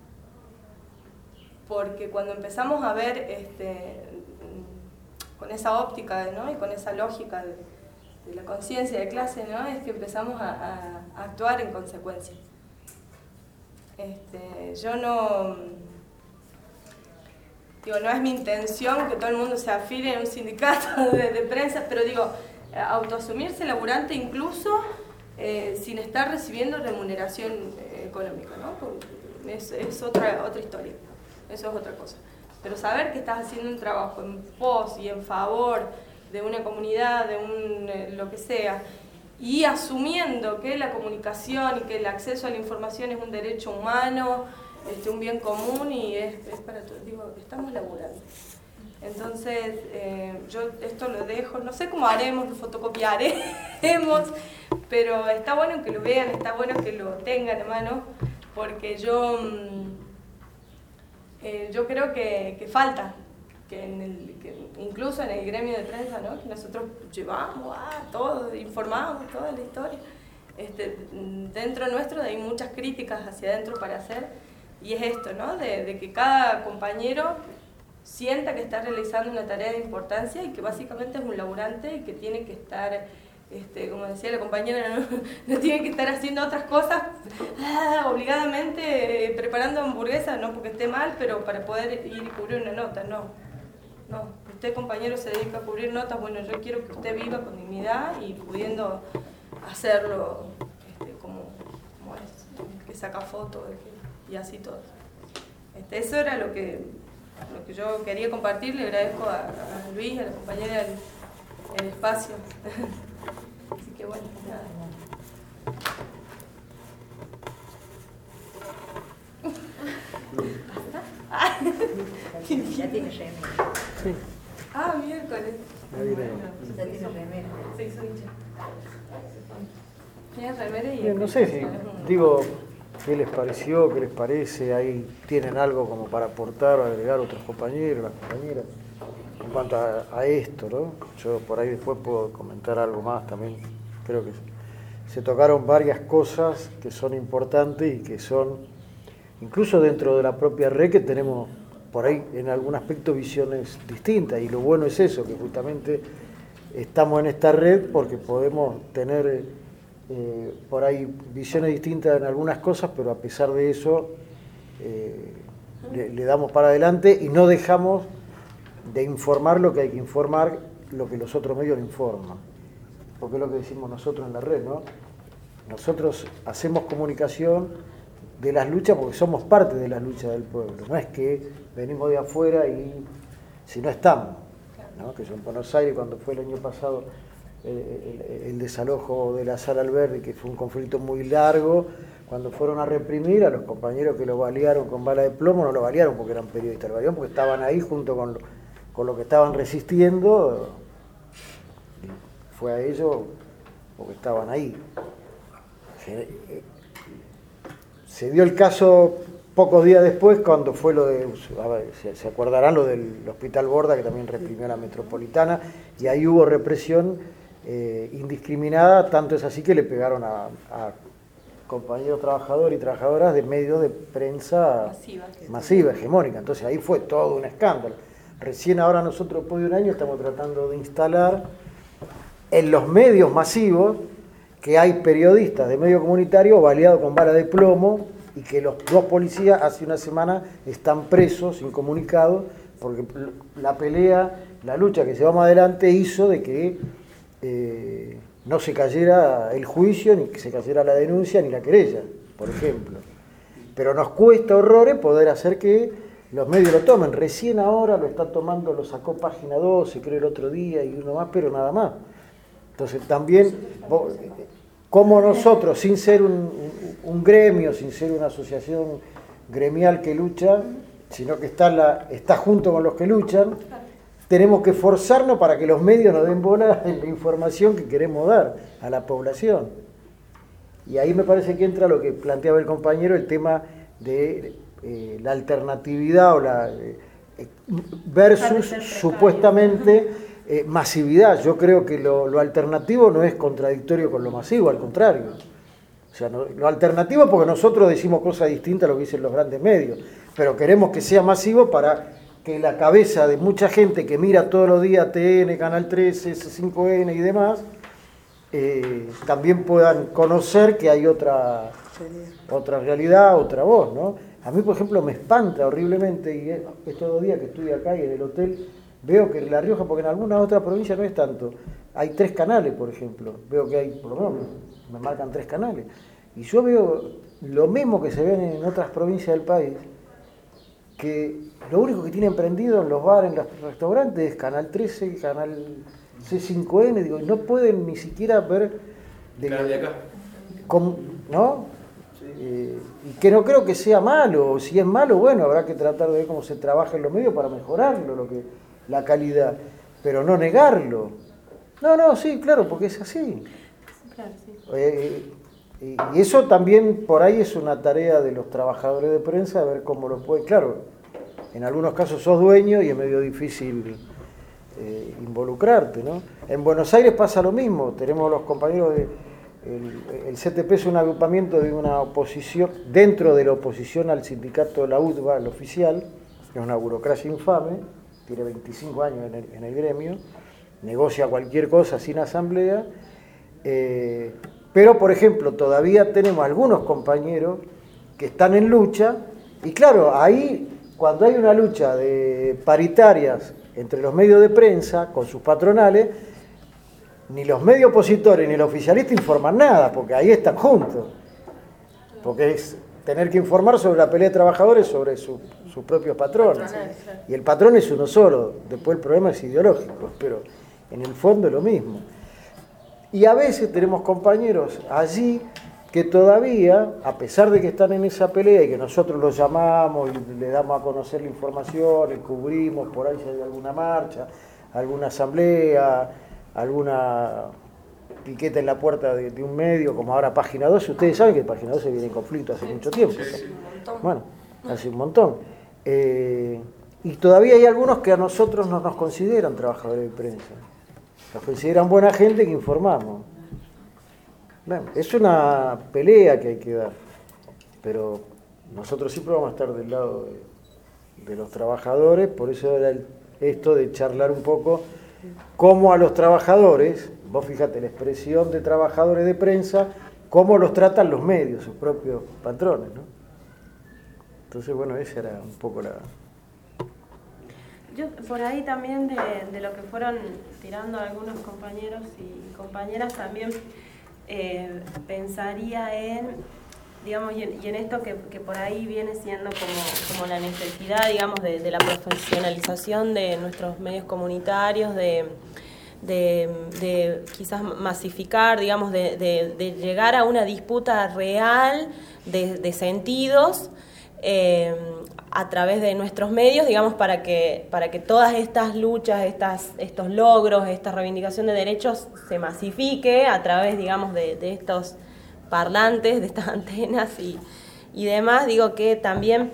Porque cuando empezamos a ver este, con esa óptica, ¿no? Y con esa lógica de, de la conciencia de clase, ¿no? Es que empezamos a, a, a actuar en consecuencia. Este, yo no, digo, no es mi intención que todo el mundo se afile en un sindicato de, de prensa, pero digo, autoasumirse laburante incluso eh, sin estar recibiendo remuneración eh, económica, ¿no? Es, es otra, otra historia, eso es otra cosa. Pero saber que estás haciendo un trabajo en pos y en favor de una comunidad, de un eh, lo que sea, y asumiendo que la comunicación y que el acceso a la información es un derecho humano, este, un bien común y es, es para todos, digo, estamos laburando. Entonces, eh, yo esto lo dejo, no sé cómo haremos, lo fotocopiaremos, pero está bueno que lo vean, está bueno que lo tengan a mano, porque yo, eh, yo creo que, que falta. Que en el, que incluso en el gremio de prensa, ¿no? Que nosotros llevamos ah, todo, informamos toda la historia. Este, dentro nuestro hay muchas críticas hacia adentro para hacer, y es esto, ¿no? De, de que cada compañero sienta que está realizando una tarea de importancia y que básicamente es un laburante y que tiene que estar, este, como decía la compañera, no, no tiene que estar haciendo otras cosas ah, obligadamente, eh, preparando hamburguesas, no porque esté mal, pero para poder ir y cubrir una nota, no. No, usted compañero se dedica a cubrir notas, bueno, yo quiero que usted viva con dignidad y pudiendo hacerlo este, como, como es, que saca fotos y así todo. Este, eso era lo que, lo que yo quería compartir, le agradezco a, a Luis, a la compañera el, el espacio. Así que bueno, nada. Ya tiene remera. Sí. Ah, miércoles. Ya tiene remera. Sí, soy hincha. Tiene remera y... Bien, no sé si, digo, qué les pareció, qué les parece, ahí tienen algo como para aportar o agregar otros compañeros, las compañeras, en cuanto a, a esto, ¿no? Yo por ahí después puedo comentar algo más también, creo que se tocaron varias cosas que son importantes y que son, incluso dentro de la propia red, que tenemos por ahí en algún aspecto visiones distintas, y lo bueno es eso, que justamente estamos en esta red porque podemos tener eh, por ahí visiones distintas en algunas cosas, pero a pesar de eso eh, le, le damos para adelante y no dejamos de informar lo que hay que informar, lo que los otros medios informan, porque es lo que decimos nosotros en la red, ¿no? Nosotros hacemos comunicación de las luchas porque somos parte de las luchas del pueblo, no es que venimos de afuera y si no estamos, ¿no? Que yo en Buenos Aires, cuando fue el año pasado eh, el, el desalojo de la Sala Alberdi, que fue un conflicto muy largo, cuando fueron a reprimir a los compañeros que lo balearon con bala de plomo, no lo balearon porque eran periodistas, lo balearon porque estaban ahí junto con lo, con lo que estaban resistiendo, y fue a ellos porque estaban ahí. Se dio el caso pocos días después, cuando fue lo de, a ver, se, se acordarán lo del Hospital Borda, que también reprimió la Metropolitana, y ahí hubo represión eh, indiscriminada, tanto es así que le pegaron a, a compañeros trabajadores y trabajadoras de medios de prensa Masiva. masiva, hegemónica. Entonces ahí fue todo un escándalo. Recién ahora nosotros, después de un año, estamos tratando de instalar en los medios masivos que hay periodistas de medio comunitario baleados con bala de plomo y que los dos policías hace una semana están presos, incomunicados, porque la pelea, la lucha que llevamos adelante hizo de que eh, no se cayera el juicio, ni que se cayera la denuncia, ni la querella, por ejemplo. Pero nos cuesta horrores poder hacer que los medios lo tomen. Recién ahora lo está tomando, lo sacó Página doce, creo el otro día, y uno más, pero nada más. Entonces también, como nosotros, sin ser un, un, un gremio, sin ser una asociación gremial que lucha, sino que está, la, está junto con los que luchan, tenemos que esforzarnos para que los medios nos den bola en la información que queremos dar a la población. Y ahí me parece que entra lo que planteaba el compañero, el tema de eh, la alternatividad o la eh, versus supuestamente Eh, masividad. Yo creo que lo, lo alternativo no es contradictorio con lo masivo, al contrario. O sea, no, lo alternativo es porque nosotros decimos cosas distintas a lo que dicen los grandes medios, pero queremos que sea masivo para que la cabeza de mucha gente que mira todos los días T N, Canal trece, C cinco N y demás, eh, también puedan conocer que hay otra, otra realidad, otra voz, ¿no? A mí, por ejemplo, me espanta horriblemente, y estos dos días que estuve acá y en el hotel, veo que en La Rioja, porque en alguna otra provincia no es tanto, hay tres canales, por ejemplo. Veo que hay, por lo menos me marcan tres canales. Y yo veo lo mismo que se ven en otras provincias del país, que lo único que tienen prendido en los bares, en los restaurantes, es Canal trece, Canal C cinco N, digo, no pueden ni siquiera ver... De, Canal de acá. Con, ¿no? Eh, y que no creo que sea malo, o si es malo, bueno, habrá que tratar de ver cómo se trabaja en los medios para mejorarlo, lo que... la calidad, pero no negarlo. No, no, sí, claro, porque es así. Claro, sí. Eh, y, y eso también por ahí es una tarea de los trabajadores de prensa, ver cómo lo puede. Claro, en algunos casos sos dueño y es medio difícil eh, involucrarte, ¿no? En Buenos Aires pasa lo mismo, tenemos los compañeros de... El, el C T P es un agrupamiento de una oposición, dentro de la oposición al sindicato de la U T B A, el oficial, que es una burocracia infame, tiene veinticinco años en el, en el gremio, negocia cualquier cosa sin asamblea, eh, pero por ejemplo todavía tenemos algunos compañeros que están en lucha, y claro, ahí cuando hay una lucha de paritarias entre los medios de prensa con sus patronales, ni los medios opositores ni el oficialista informan nada, porque ahí están juntos, porque es tener que informar sobre la pelea de trabajadores sobre su, sus propios patrones. Y el patrón es uno solo, después el problema es ideológico, pero en el fondo es lo mismo. Y a veces tenemos compañeros allí que todavía, a pesar de que están en esa pelea y que nosotros los llamamos y le damos a conocer la información, le cubrimos por ahí si hay alguna marcha, alguna asamblea, alguna piquete en la puerta de, de un medio, como ahora Página doce. Ustedes saben que Página doce viene en conflicto hace mucho tiempo. Bueno, hace un montón. Eh, y todavía hay algunos que a nosotros no nos consideran trabajadores de prensa. Nos consideran buena gente que informamos. Bueno, es una pelea que hay que dar, pero nosotros siempre vamos a estar del lado de, de los trabajadores, por eso era el, esto de charlar un poco cómo a los trabajadores, vos fíjate la expresión de trabajadores de prensa, cómo los tratan los medios, sus propios patrones, ¿no? Entonces, bueno, esa era un poco la... Yo por ahí también de, de lo que fueron tirando algunos compañeros y compañeras también eh, pensaría en, digamos, y en, y en esto que, que por ahí viene siendo como, como la necesidad, digamos, de, de la profesionalización de nuestros medios comunitarios, de, de, de quizás masificar, digamos, de, de, de llegar a una disputa real de, de sentidos, Eh, a través de nuestros medios, digamos, para que, para que todas estas luchas, estas, estos logros, esta reivindicación de derechos se masifique a través, digamos, de, de estos parlantes, de estas antenas y, y demás. Digo que también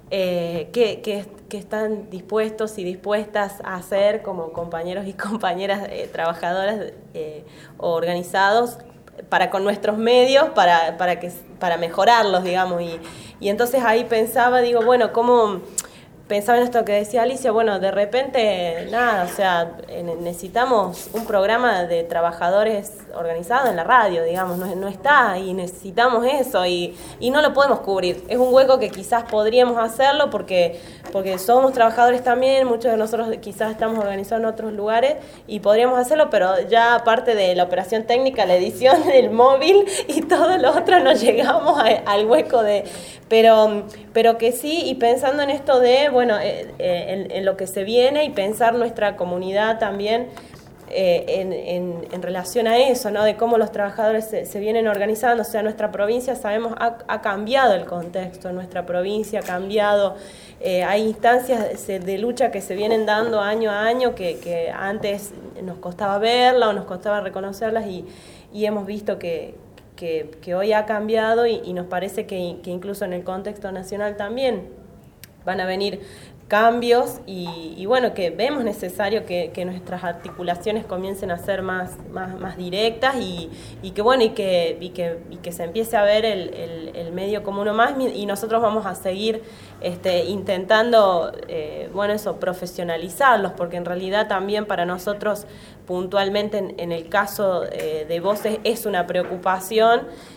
eh, que, que, que están dispuestos y dispuestas a hacer como compañeros y compañeras eh, trabajadoras eh, o organizados para con nuestros medios, para, para, que, para mejorarlos, digamos, y, y entonces ahí pensaba, digo, bueno, ¿cómo...? Pensaba en esto que decía Alicia, bueno, de repente, nada, o sea, necesitamos un programa de trabajadores organizado en la radio, digamos, no, no está, y necesitamos eso, y, y no lo podemos cubrir. Es un hueco que quizás podríamos hacerlo porque, porque somos trabajadores también, muchos de nosotros quizás estamos organizados en otros lugares, y podríamos hacerlo, pero ya aparte de la operación técnica, la edición, el móvil y todo lo otro, no llegamos a, al hueco de... Pero, pero que sí, y pensando en esto de, bueno, eh, eh, en, en lo que se viene y pensar nuestra comunidad también eh, en, en, en relación a eso, ¿no? De cómo los trabajadores se, se vienen organizando. O sea, nuestra provincia, sabemos, ha, ha cambiado el contexto, nuestra provincia ha cambiado, eh, hay instancias de, de lucha que se vienen dando año a año que, que antes nos costaba verla o nos costaba reconocerlas y, y hemos visto que... Que, que hoy ha cambiado y, y nos parece que, que incluso en el contexto nacional también van a venir cambios y, y bueno, que vemos necesario que, que nuestras articulaciones comiencen a ser más, más, más directas y, y que bueno, y que, y que, y que se empiece a ver el, el, el medio como uno más y nosotros vamos a seguir este, intentando, eh, bueno, eso, profesionalizarlos, porque en realidad también para nosotros puntualmente en, en el caso eh, de Voces es una preocupación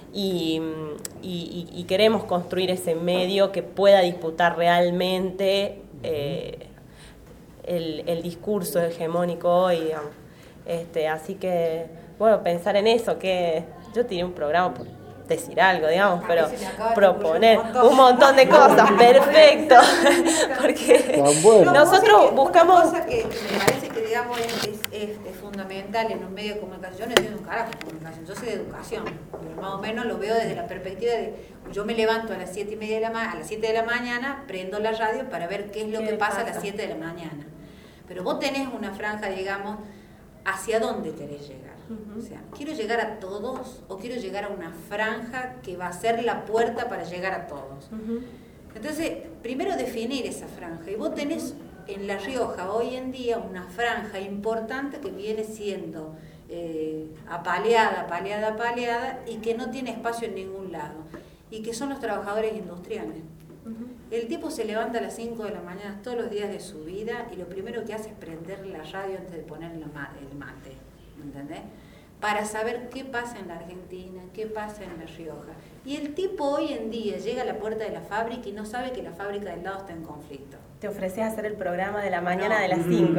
y, y, y queremos construir ese medio que pueda disputar realmente eh, el, el discurso hegemónico hoy, digamos. Este, así que, bueno, pensar en eso, que yo tiré un programa por decir algo, digamos, pero proponer un montón. un montón de cosas, perfecto, porque bueno. nosotros no, buscamos... Una cosa que me parece que, digamos, es, es, es fundamental en un medio de comunicación. Yo no entiendo un carajo de comunicación, yo soy de educación, pero más o menos lo veo desde la perspectiva de, yo me levanto a las siete y media de la ma- a las siete de la mañana, prendo la radio para ver qué es lo ¿Qué que pasa, pasa a las siete de la mañana. Pero vos tenés una franja, digamos, hacia dónde querés llegar. Uh-huh. O sea, ¿quiero llegar a todos o quiero llegar a una franja que va a ser la puerta para llegar a todos? Uh-huh. Entonces, primero definir esa franja. Y vos tenés en La Rioja hoy en día una franja importante que viene siendo eh, apaleada, apaleada, apaleada y que no tiene espacio en ningún lado. Y que son los trabajadores industriales. Uh-huh. El tipo se levanta a las cinco de la mañana todos los días de su vida y lo primero que hace es prender la radio antes de poner el mate. ¿Entendés? Para saber qué pasa en la Argentina, qué pasa en La Rioja. Y el tipo hoy en día llega a la puerta de la fábrica y no sabe que la fábrica del lado está en conflicto. Te ofreces hacer el programa de la mañana no. de las cinco.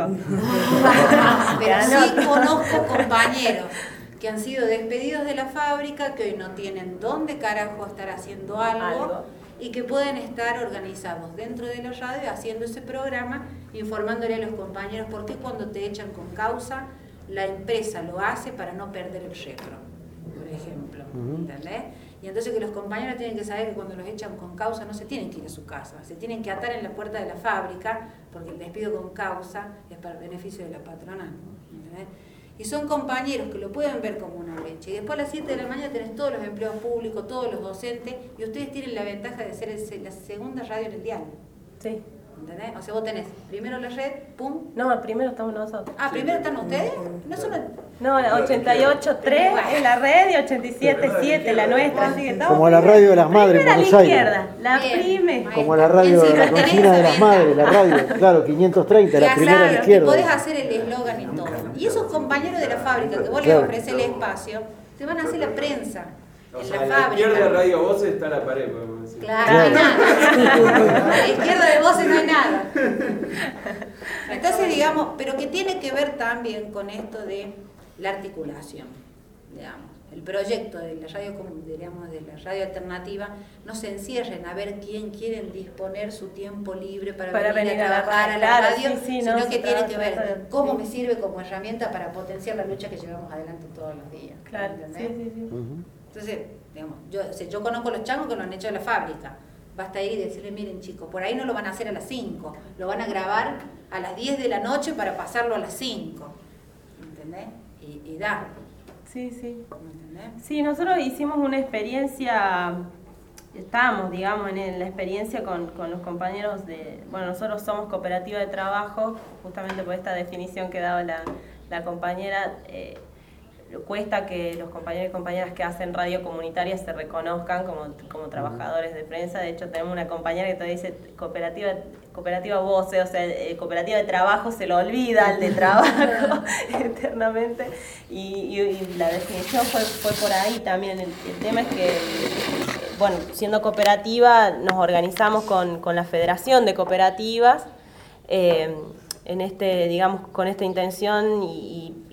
Pero sí conozco compañeros que han sido despedidos de la fábrica, que hoy no tienen dónde carajo estar haciendo algo, algo. y que pueden estar organizados dentro de la radio haciendo ese programa, informándole a los compañeros por qué cuando te echan con causa la empresa lo hace para no perder el retro, por ejemplo, ¿entendés? Y entonces que los compañeros tienen que saber que cuando los echan con causa no se tienen que ir a su casa, se tienen que atar en la puerta de la fábrica, porque el despido con causa es para el beneficio de la patronal, ¿entendés? Y son compañeros que lo pueden ver como una brecha. Y después a las siete de la mañana tenés todos los empleados públicos, todos los docentes, y ustedes tienen la ventaja de ser el- la segunda radio en el diario. Sí. ¿Entendés? O sea, vos tenés primero la red, pum. No, primero estamos nosotros. Ah, primero están ustedes. No son. No, ochenta y ocho punto tres es la red y ochenta y siete punto siete la nuestra, así que estamos Como la radio de las madres en primera a la Buenos Aires. izquierda, la Bien. prime. Como la radio de la cocina de las madres, la radio, claro, quinientos treinta, la Ya, primera a la claro, y izquierda. podés hacer el eslogan y todo. Y esos compañeros de la fábrica que vos Claro. les ofreces el espacio, te van a hacer la prensa O en sea, la a la izquierda de fábrica. Radio Voces está la pared, podemos decir. Claro, no hay nada. A la izquierda de voces no hay nada. Entonces, digamos, pero que tiene que ver también con esto de la articulación, digamos. El proyecto de la radio, como diríamos, de la radio alternativa, no se encierren a ver quién quieren disponer su tiempo libre para, Para venir, venir a a la trabajar a la radio, radio, sí, sí, sino no, que se tiene que trata de- ver cómo sí. me sirve como herramienta para potenciar la lucha que llevamos adelante todos los días. Claro, sí, ¿entendés? sí, sí. Ujú. Entonces, digamos, yo, o sea, yo conozco los changos que lo han hecho en la fábrica. Basta ir y decirle, miren chicos, por ahí no lo van a hacer a las cinco, lo van a grabar a las diez de la noche para pasarlo a las cinco. ¿Entendés? Y, y dar. Sí, sí. ¿Entendés? Sí, nosotros hicimos una experiencia, estábamos, digamos, en, en la experiencia con, con los compañeros de, bueno, nosotros somos cooperativa de trabajo, justamente por esta definición que daba la, la compañera, eh, cuesta que los compañeros y compañeras que hacen radio comunitaria se reconozcan como, como trabajadores de prensa. De hecho, tenemos una compañera que todavía dice cooperativa, cooperativa voce, o sea, eh, cooperativa de trabajo, se lo olvida el de trabajo eternamente. Y, y, y la definición fue, fue por ahí también. El, el tema es que, bueno, siendo cooperativa, nos organizamos con, con la Federación de Cooperativas, eh, en este, digamos, con esta intención y, y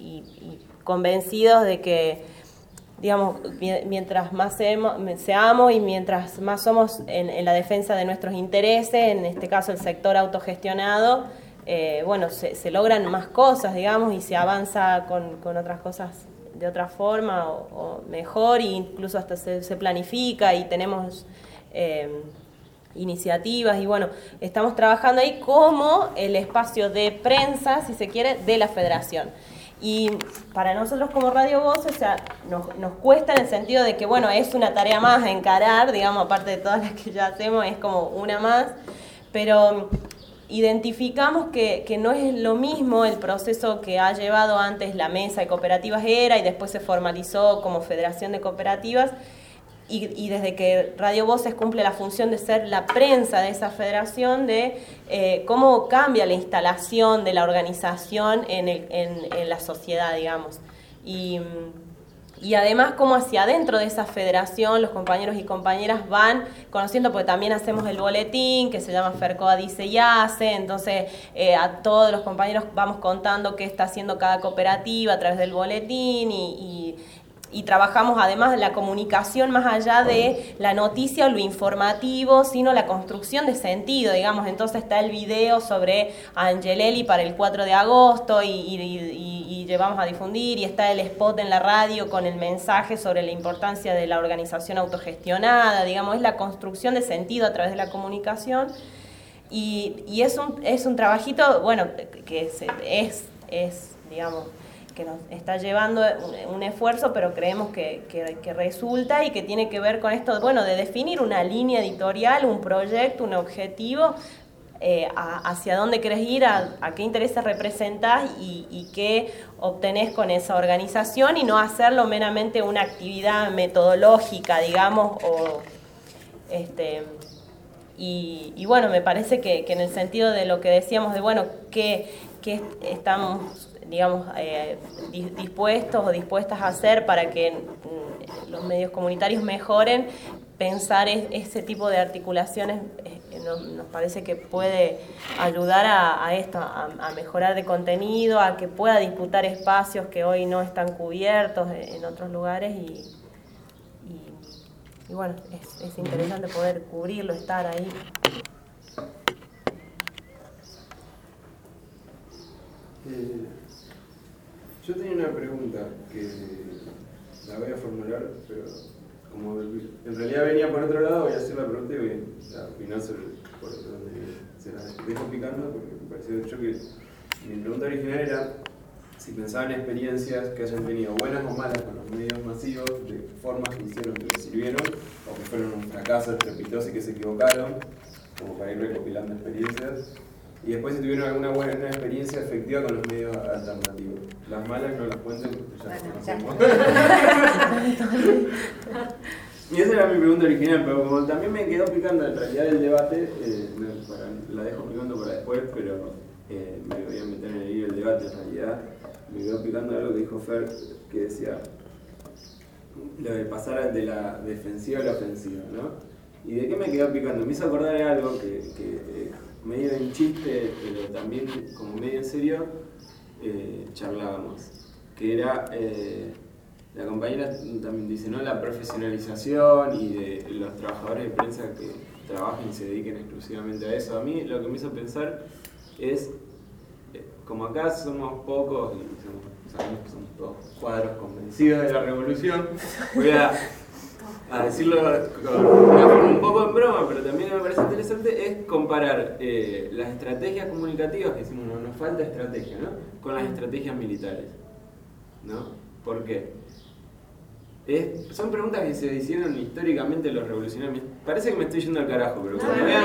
convencidos de que, digamos, mientras más seamos y mientras más somos en, en la defensa de nuestros intereses, en este caso el sector autogestionado, eh, bueno, se, se logran más cosas, digamos, y se avanza con, con otras cosas de otra forma o, o mejor, e incluso hasta se, se planifica y tenemos eh, iniciativas y bueno, estamos trabajando ahí como el espacio de prensa, si se quiere, de la federación. Y para nosotros como Radio Voz, o sea, nos, nos cuesta en el sentido de que, bueno, es una tarea más a encarar, digamos, aparte de todas las que ya hacemos, es como una más, pero identificamos que, que no es lo mismo el proceso que ha llevado antes la mesa de cooperativas era y después se formalizó como Federación de Cooperativas. Y, y desde que Radio Voces cumple la función de ser la prensa de esa federación, de eh, cómo cambia la instalación de la organización en, el, en, en la sociedad, digamos. Y, y además cómo hacia adentro de esa federación los compañeros y compañeras van conociendo, porque también hacemos el boletín que se llama Fercoa Dice y Hace, entonces eh, a todos los compañeros vamos contando qué está haciendo cada cooperativa a través del boletín y, y Y trabajamos además la comunicación más allá de la noticia o lo informativo, sino la construcción de sentido, digamos. Entonces está el video sobre Angelelli para el cuatro de agosto y, y, y, y llevamos a difundir, y está el spot en la radio con el mensaje sobre la importancia de la organización autogestionada, digamos, es la construcción de sentido a través de la comunicación. Y, y es, un, es un trabajito, bueno, que es, es, es digamos, que nos está llevando un, un esfuerzo, pero creemos que, que, que resulta y que tiene que ver con esto, bueno, de definir una línea editorial, un proyecto, un objetivo, eh, a, hacia dónde querés ir, a, a qué intereses representás y, y qué obtenés con esa organización, y no hacerlo meramente una actividad metodológica, digamos, o este... Y, y bueno, me parece que, que en el sentido de lo que decíamos de, bueno, que, que estamos, digamos, eh, dispuestos o dispuestas a hacer para que mm, los medios comunitarios mejoren, pensar es, ese tipo de articulaciones eh, nos, nos parece que puede ayudar a, a esto, a, a mejorar de contenido, a que pueda disputar espacios que hoy no están cubiertos en otros lugares y... y Y bueno, es, es interesante poder cubrirlo, estar ahí. Eh, yo tenía una pregunta que la voy a formular, pero como en realidad venía por otro lado, voy a hacer la pregunta y voy a opinar sobre por donde se la dejo picando, porque me pareció yo que mi pregunta original era si pensaban experiencias que hayan tenido buenas o malas con los medios masivos, de formas que hicieron que les sirvieron, o que fueron un fracaso estrepitoso y que se equivocaron, como para ir recopilando experiencias. Y después si tuvieron alguna buena experiencia efectiva con los medios alternativos. Las malas no las cuenten porque ya las conocemos. Y esa era mi pregunta original, pero como también me quedó picando en realidad el debate, eh, para, la dejo picando para después, pero eh, me voy a meter en el hilo del debate en realidad. Me quedó picando algo que dijo Fer, que decía lo de pasar de la defensiva a la ofensiva, ¿no? ¿Y de qué me quedó picando? Me hizo acordar de algo que, que eh, medio en chiste, pero también como medio en serio, eh, charlábamos, que era... Eh, la compañera también dice, ¿no? La profesionalización y de los trabajadores de prensa que trabajen y se dediquen exclusivamente a eso. A mí lo que me hizo pensar es, eh, como acá somos pocos y somos, sabemos que somos todos cuadros convencidos de la revolución, voy a, a decirlo con una forma un poco en broma, pero también me parece interesante, es comparar eh, las estrategias comunicativas, que decimos, no, nos falta estrategia, ¿no? Con las estrategias militares, ¿no? ¿Por qué? Es, son preguntas que se hicieron históricamente los revolucionarios. Parece que me estoy yendo al carajo, pero cuando voy a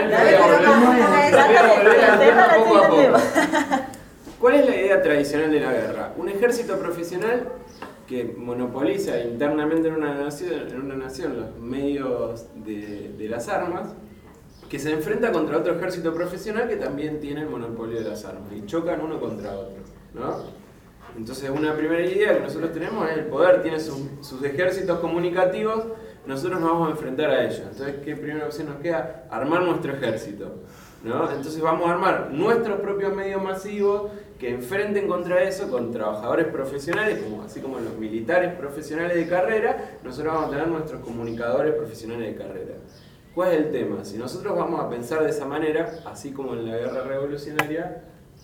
volver a tema poco a poco. ¿Cuál es la idea tradicional de la guerra? Un ejército profesional que monopoliza internamente en una nación, en una nación los medios de, de las armas, que se enfrenta contra otro ejército profesional que también tiene el monopolio de las armas y chocan uno contra otro, ¿no? Entonces una primera idea que nosotros tenemos es el poder tiene sus, sus ejércitos comunicativos, nosotros nos vamos a enfrentar a ellos. Entonces, ¿qué primera opción nos queda? Armar nuestro ejército, ¿no? Entonces vamos a armar nuestros propios medios masivos que enfrenten contra eso con trabajadores profesionales, como, así como los militares profesionales de carrera, nosotros vamos a tener nuestros comunicadores profesionales de carrera. ¿Cuál es el tema? Si nosotros vamos a pensar de esa manera, así como en la guerra revolucionaria,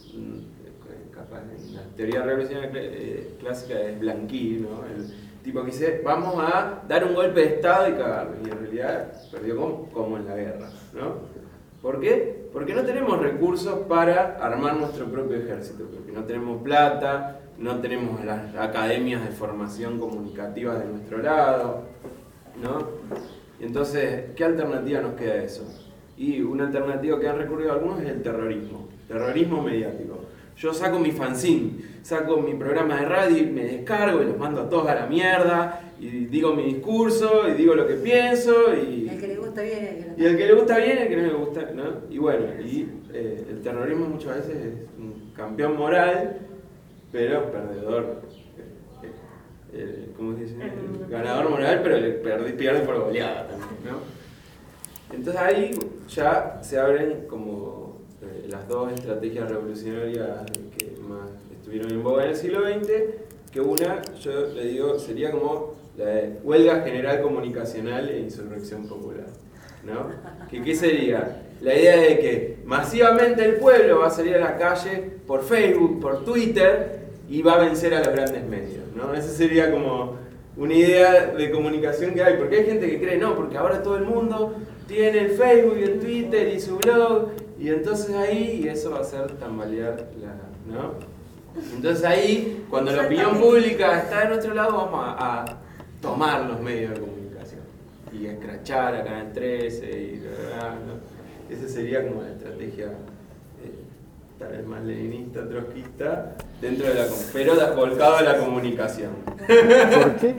la teoría revolucionaria eh, clásica es Blanqui, ¿no? El tipo que dice, vamos a dar un golpe de estado y cagarlo, y en realidad perdió como, como en la guerra, ¿no? ¿Por qué? Porque no tenemos recursos para armar nuestro propio ejército, porque no tenemos plata, no tenemos las academias de formación comunicativa de nuestro lado, ¿no? Entonces, ¿qué alternativa nos queda a eso? Y una alternativa que han recurrido algunos es el terrorismo, terrorismo mediático. Yo saco mi fanzine, saco mi programa de radio y me descargo y los mando a todos a la mierda y digo mi discurso y digo lo que pienso y... El que le gusta bien, el que no. Y el que le gusta bien, el que no le gusta, ¿no? Y bueno, y eh, el terrorismo muchas veces es un campeón moral, pero perdedor. Eh, eh, ¿Cómo se dice? El ganador moral, pero le pierde, pierde por goleada también, ¿no? Entonces ahí ya se abren como... las dos estrategias revolucionarias que más estuvieron en boga en el siglo veinte, que una, yo le digo, sería como la de huelga general comunicacional e insurrección popular, ¿no? ¿Qué, qué sería? La idea de que masivamente el pueblo va a salir a la calle por Facebook, por Twitter, y va a vencer a los grandes medios, ¿no? Esa sería como una idea de comunicación que hay, porque hay gente que cree, no, porque ahora todo el mundo tiene el Facebook y el Twitter y su blog, y entonces ahí, y eso va a hacer tambalear la, ¿no? Entonces ahí, cuando la opinión pública está de nuestro lado, vamos a, a tomar los medios de comunicación y a escrachar a Canal trece y ¿no? Esa sería como la estrategia eh, tal vez más leninista, trotskista, dentro de la, pero volcado a la comunicación. ¿Por qué?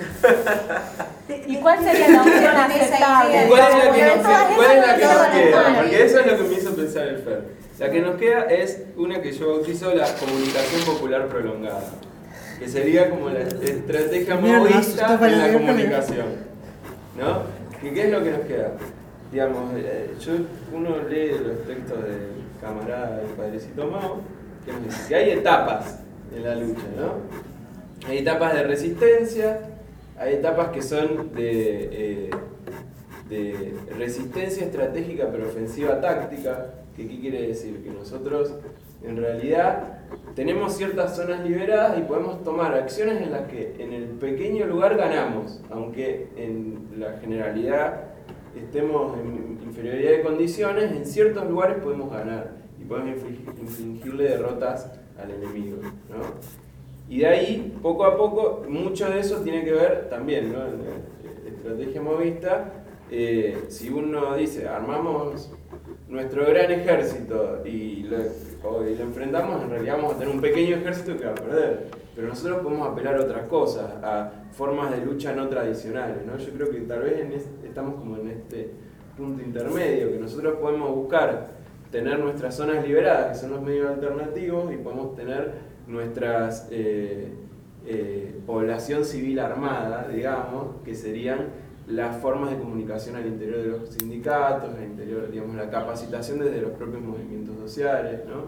¿Y cuál sería la opción aceptable? ¿Y cuál es la que nos queda? ¿Cuál es la que nos Todas queda? esas Porque eso es lo que me hizo pensar el Fer. La que nos queda es una que yo bautizo la comunicación popular prolongada, que sería como la estrategia maoísta en la comunicación, ¿no? ¿Y qué es lo que nos queda? Digamos, eh, yo, uno lee los textos del camarada del padrecito Mao, que nos dice que hay etapas en la lucha, ¿no? Hay etapas de resistencia, hay etapas que son de, eh, de resistencia estratégica pero ofensiva táctica. ¿Qué, ¿Qué quiere decir? Que nosotros en realidad tenemos ciertas zonas liberadas y podemos tomar acciones en las que en el pequeño lugar ganamos, aunque en la generalidad estemos en inferioridad de condiciones, en ciertos lugares podemos ganar. y podemos infligirle derrotas al enemigo, ¿no? Y de ahí, poco a poco, mucho de eso tiene que ver también, ¿no? En la estrategia movista, eh, si uno dice, armamos nuestro gran ejército y lo, o, y lo enfrentamos, en realidad vamos a tener un pequeño ejército que va a perder. Pero nosotros podemos apelar a otras cosas, a formas de lucha no tradicionales, ¿no? Yo creo que tal vez en este, estamos como en este punto intermedio, que nosotros podemos buscar tener nuestras zonas liberadas, que son los medios alternativos, y podemos tener nuestras eh, eh, población civil armada, digamos, que serían las formas de comunicación al interior de los sindicatos, al interior, digamos, la capacitación desde los propios movimientos sociales, ¿no?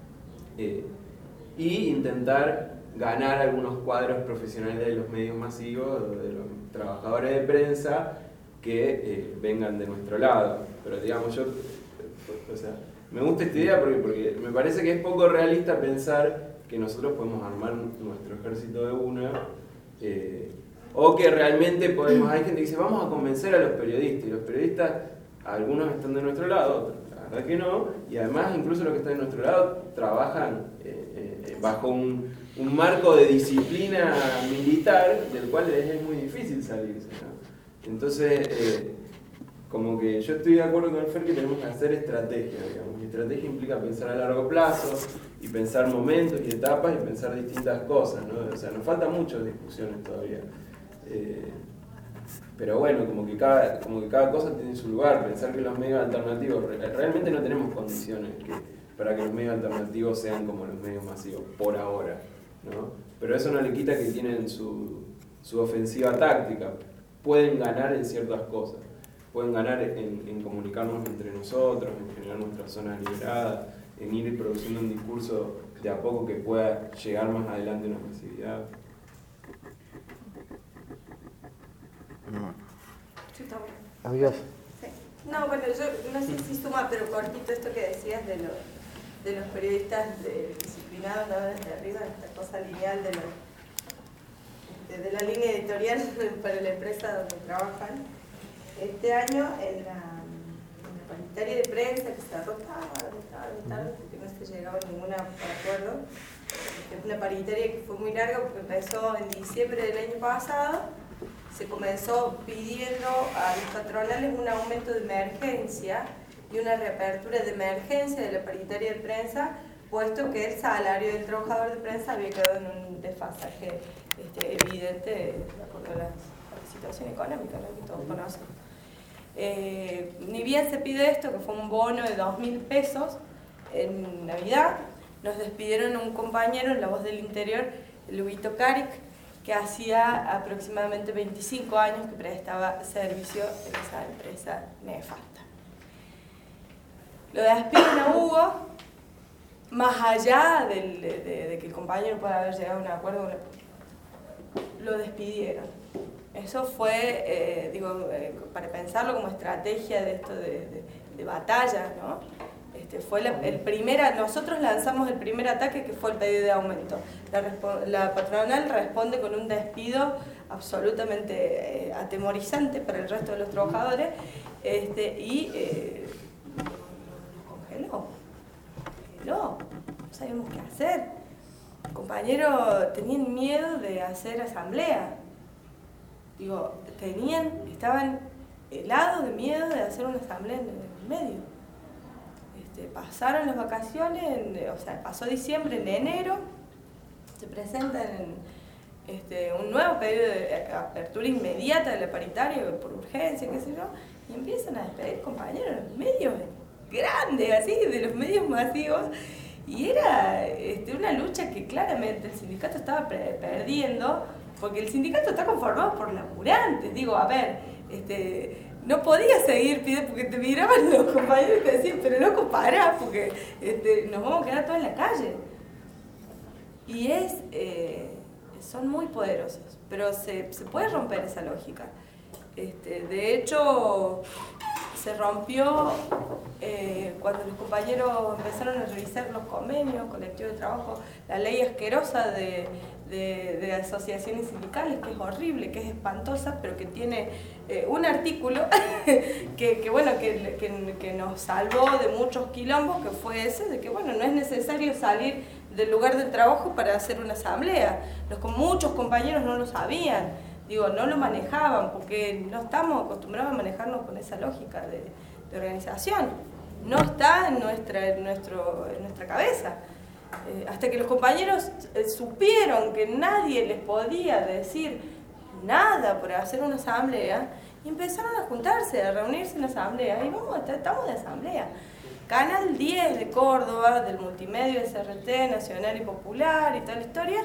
Eh, y intentar ganar algunos cuadros profesionales de los medios masivos, de los trabajadores de prensa que eh, vengan de nuestro lado. Pero digamos, yo, o sea, me gusta esta idea porque, porque me parece que es poco realista pensar que nosotros podemos armar nuestro ejército de una, eh, o que realmente podemos, hay gente que dice, vamos a convencer a los periodistas, y los periodistas, algunos están de nuestro lado, otros la verdad que no, y además incluso los que están de nuestro lado trabajan eh, eh, bajo un, un marco de disciplina militar del cual les es muy difícil salirse, ¿no? Entonces, eh, como que yo estoy de acuerdo con el Fer que tenemos que hacer estrategia, digamos, y estrategia implica pensar a largo plazo, y pensar momentos y etapas, y pensar distintas cosas, ¿no? O sea, nos faltan muchas discusiones todavía. Eh, pero bueno, como que, cada, como que cada cosa tiene su lugar, pensar que los medios alternativos, realmente no tenemos condiciones que, para que los medios alternativos sean como los medios masivos, por ahora, ¿no? Pero eso no le quita que tienen su, su ofensiva táctica, pueden ganar en ciertas cosas, pueden ganar en, en comunicarnos entre nosotros, en generar nuestras zonas liberadas, en ir produciendo un discurso de a poco que pueda llegar más adelante en la masividad. Sí, está bueno. Amigas. Sí. No, bueno, yo no sé si suma, pero cortito esto que decías de, lo, de los periodistas de, disciplinados, ¿no? Desde arriba, esta cosa lineal de, lo, de, de la línea editorial para la empresa donde trabajan. Este año en la, en la paritaria de prensa que se arrojaba, estaba tarde, porque no se llegaba a ningún acuerdo. Es una paritaria que fue muy larga porque empezó en diciembre del año pasado. Se comenzó pidiendo a los patronales un aumento de emergencia y una reapertura de emergencia de la paritaria de prensa, puesto que el salario del trabajador de prensa había quedado en un desfasaje este, evidente de acuerdo a la, a la situación económica, ¿no? Que todos conocen. Eh, ni bien se pide esto, que fue un bono de dos mil pesos en Navidad, nos despidieron a un compañero en La Voz del Interior, Lubito Caric, que hacía aproximadamente veinticinco años que prestaba servicio en esa empresa nefasta. Lo despiden a Hugo, más allá del, de, de, de que el compañero pueda haber llegado a un acuerdo, lo despidieron. Eso fue, eh, digo, eh, para pensarlo como estrategia de esto de, de, de batalla, ¿no? Este, fue la, el primer, nosotros lanzamos el primer ataque, que fue el pedido de aumento. La, la patronal responde con un despido absolutamente eh, atemorizante para el resto de los trabajadores, este, y eh, nos congeló, congeló, no sabíamos qué hacer. Los compañeros tenían miedo de hacer asamblea. Digo, tenían, estaban helados de miedo de hacer una asamblea en el medio. Este, pasaron las vacaciones, en, o sea, pasó diciembre, en enero, se presentan en, este, un nuevo pedido de apertura inmediata de la paritaria por urgencia, qué sé yo, y empiezan a despedir compañeros de los medios grandes, así, de los medios masivos, y era este, una lucha que claramente el sindicato estaba perdiendo, porque el sindicato está conformado por laburantes. Digo, a ver, este, no podía seguir pidiendo, porque te miraban los compañeros y te decían, pero loco, pará, porque este, nos vamos a quedar todos en la calle. Y es, eh, son muy poderosos, pero se, se puede romper esa lógica. Este, de hecho, se rompió eh, cuando los compañeros empezaron a revisar los convenios, colectivos de trabajo, la ley asquerosa de, de, de asociaciones sindicales, que es horrible, que es espantosa, pero que tiene eh, un artículo que, que, bueno, que, que, que nos salvó de muchos quilombos, que fue ese, de que bueno, no es necesario salir del lugar del trabajo para hacer una asamblea. Los, muchos compañeros no lo sabían. Digo, no lo manejaban porque no estamos acostumbrados a manejarnos con esa lógica de, de organización. No está en nuestra, en nuestro, en nuestra cabeza. Eh, hasta que los compañeros eh, supieron que nadie les podía decir nada por hacer una asamblea, y empezaron a juntarse, a reunirse en la asamblea, y vamos, estamos de asamblea. Canal diez de Córdoba, del multimedio S R T, Nacional y Popular y toda la historia,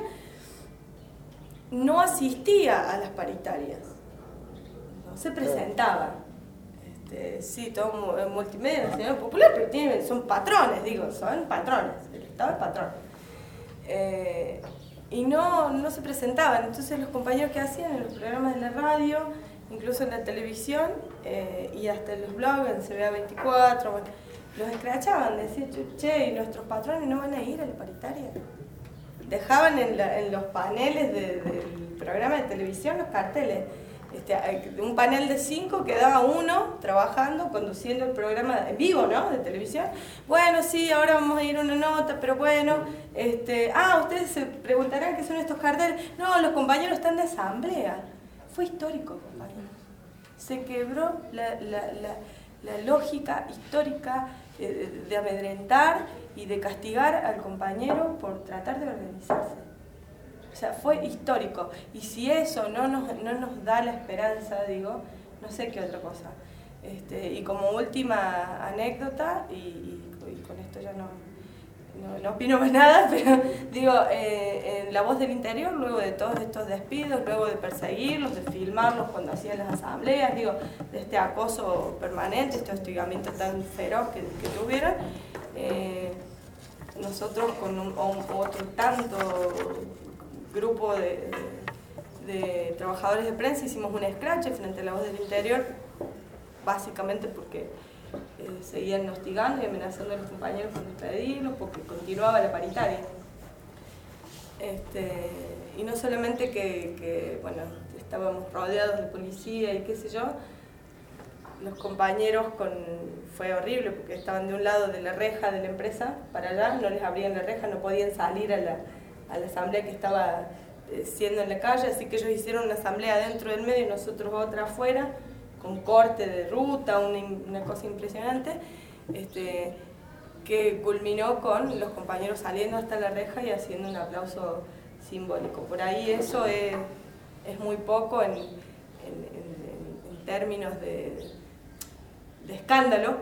no asistía a las paritarias, no se presentaba. Este, sí, todo multimedia, nacional popular, pero tienen, son patrones, digo, son patrones, el Estado es patrón. Eh, y no, no se presentaban, entonces los compañeros que hacían en los programas de la radio, incluso en la televisión, eh, y hasta en los blogs, en C B A veinticuatro, bueno, los escrachaban, decían, che, ¿y nuestros patrones no van a ir a la paritaria? Dejaban en, la, en los paneles de, del programa de televisión los carteles. Este, un panel de cinco quedaba uno trabajando, conduciendo el programa en vivo, ¿no? De televisión. Bueno, sí, ahora vamos a ir a una nota, pero bueno, este, ah, ustedes se preguntarán qué son estos carteles. No, los compañeros están de asamblea. Fue histórico, compañeros. Se quebró la, la, la, la lógica histórica de, de amedrentar y de castigar al compañero por tratar de organizarse. O sea, fue histórico. Y si eso no nos, no nos da la esperanza, digo, no sé qué otra cosa. Este, y como última anécdota, y, y, y con esto ya no, no, no opino más nada, pero digo, eh, en La Voz del Interior, luego de todos estos despidos, luego de perseguirlos, de filmarlos cuando hacían las asambleas, digo, de este acoso permanente, este hostigamiento tan feroz que, que tuvieron, eh, nosotros con un, otro tanto grupo de, de, de trabajadores de prensa hicimos un scratch frente a La Voz del Interior, básicamente porque eh, seguían hostigando y amenazando a los compañeros con despedirlos, porque continuaba la paritaria. Este, y no solamente que, que bueno, estábamos rodeados de policía y qué sé yo, los compañeros con, fue horrible porque estaban de un lado de la reja de la empresa para allá, no les abrían la reja, no podían salir a la, a la asamblea que estaba eh, siendo en la calle, así que ellos hicieron una asamblea dentro del medio y nosotros otra afuera, con corte de ruta, una, una cosa impresionante, este, que culminó con los compañeros saliendo hasta la reja y haciendo un aplauso simbólico. Por ahí eso es, es muy poco en, en, en, en términos de, de escándalo,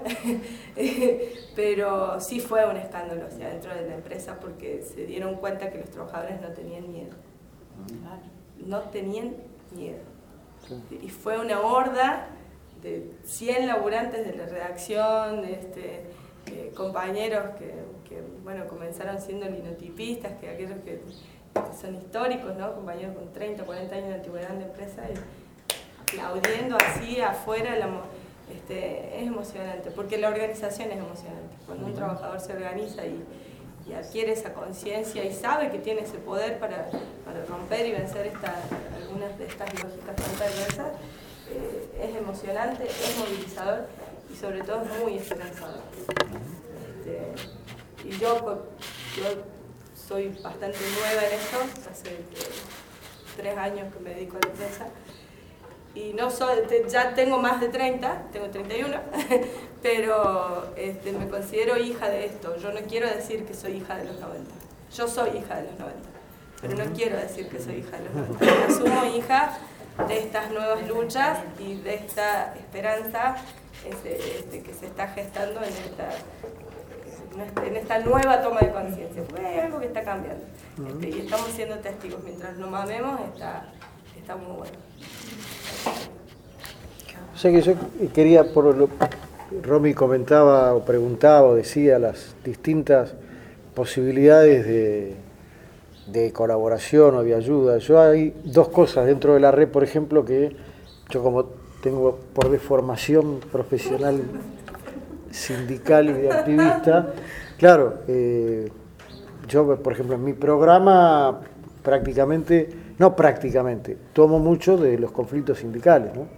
pero sí fue un escándalo hacia dentro de la empresa porque se dieron cuenta que los trabajadores no tenían miedo. No tenían miedo. Y fue una horda de cien laburantes de la redacción, de este, eh, compañeros que, que bueno, comenzaron siendo linotipistas, que aquellos que, que son históricos, ¿no? Compañeros con treinta, cuarenta años de antigüedad de empresa, y aplaudiendo así afuera, la, este, es emocionante, porque la organización es emocionante. Cuando un trabajador se organiza y, y adquiere esa conciencia y sabe que tiene ese poder para, para romper y vencer esta, algunas de estas lógicas tan perversas, eh, es emocionante, es movilizador y sobre todo es muy esperanzador. Este, y yo, yo soy bastante nueva en esto, hace eh, tres años que me dedico a la empresa, y no soy, ya tengo más de treinta, tengo treinta y uno, pero este, me considero hija de esto. Yo no quiero decir que soy hija de los noventa, yo soy hija de los noventa, pero no quiero decir que soy hija de los noventa. Me asumo hija de estas nuevas luchas y de esta esperanza este, este, que se está gestando en esta, en esta nueva toma de conciencia. Hay algo que está cambiando este, y estamos siendo testigos. Mientras no mamemos, está, está muy bueno. O sea que yo quería, por lo Romy comentaba o preguntaba o decía las distintas posibilidades de, de colaboración o de ayuda. Yo hay dos cosas dentro de la red, por ejemplo, que yo como tengo por deformación profesional sindical y de activista. Claro, eh, yo, por ejemplo, en mi programa prácticamente, no prácticamente, tomo mucho de los conflictos sindicales, ¿no?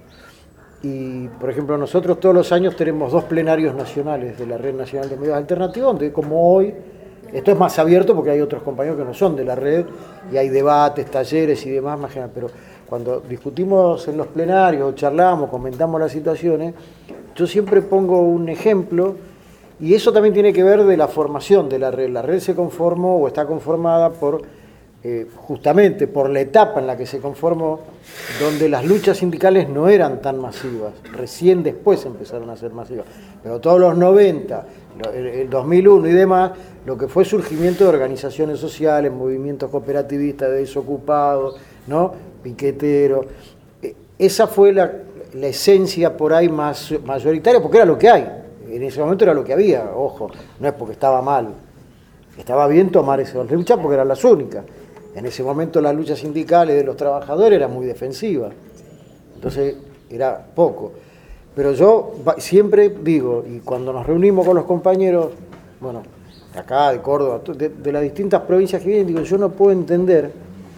Y, por ejemplo, nosotros todos los años tenemos dos plenarios nacionales de la Red Nacional de Medios Alternativos, donde como hoy, esto es más abierto porque hay otros compañeros que no son de la red, y hay debates, talleres y demás, más general, pero cuando discutimos en los plenarios, charlamos, comentamos las situaciones, yo siempre pongo un ejemplo, y eso también tiene que ver de la formación de la red. La red se conformó o está conformada por, eh, justamente por la etapa en la que se conformó, donde las luchas sindicales no eran tan masivas, recién después empezaron a ser masivas, pero todos los noventa, el dos mil uno y demás, lo que fue surgimiento de organizaciones sociales, movimientos cooperativistas de desocupados, ¿no? Piqueteros, esa fue la, la esencia por ahí más mayoritaria, porque era lo que hay, en ese momento era lo que había, ojo, no es porque estaba mal, estaba bien tomar esas luchas porque eran las únicas. En ese momento las luchas sindicales de los trabajadores eran muy defensivas, entonces era poco. Pero yo siempre digo, y cuando nos reunimos con los compañeros, bueno, de acá, de Córdoba, de, de las distintas provincias que vienen, digo, yo no puedo entender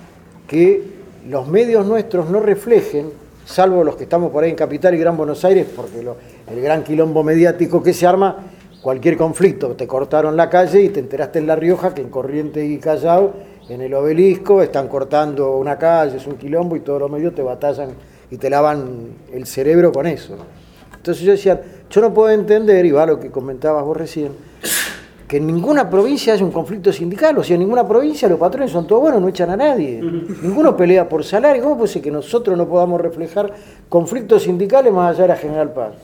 que los medios nuestros no reflejen, salvo los que estamos por ahí en Capital y Gran Buenos Aires, porque lo, el gran quilombo mediático que se arma, cualquier conflicto, te cortaron la calle y te enteraste en La Rioja que en Corrientes y Callao, en el Obelisco, están cortando una calle, es un quilombo y todos los medios te batallan y te lavan el cerebro con eso. Entonces yo decía, yo no puedo entender, y va lo que comentabas vos recién, que en ninguna provincia haya un conflicto sindical, o sea, en ninguna provincia los patrones son todos buenos, no echan a nadie, ninguno pelea por salario. ¿Cómo puede ser que nosotros no podamos reflejar conflictos sindicales más allá de la General Paz?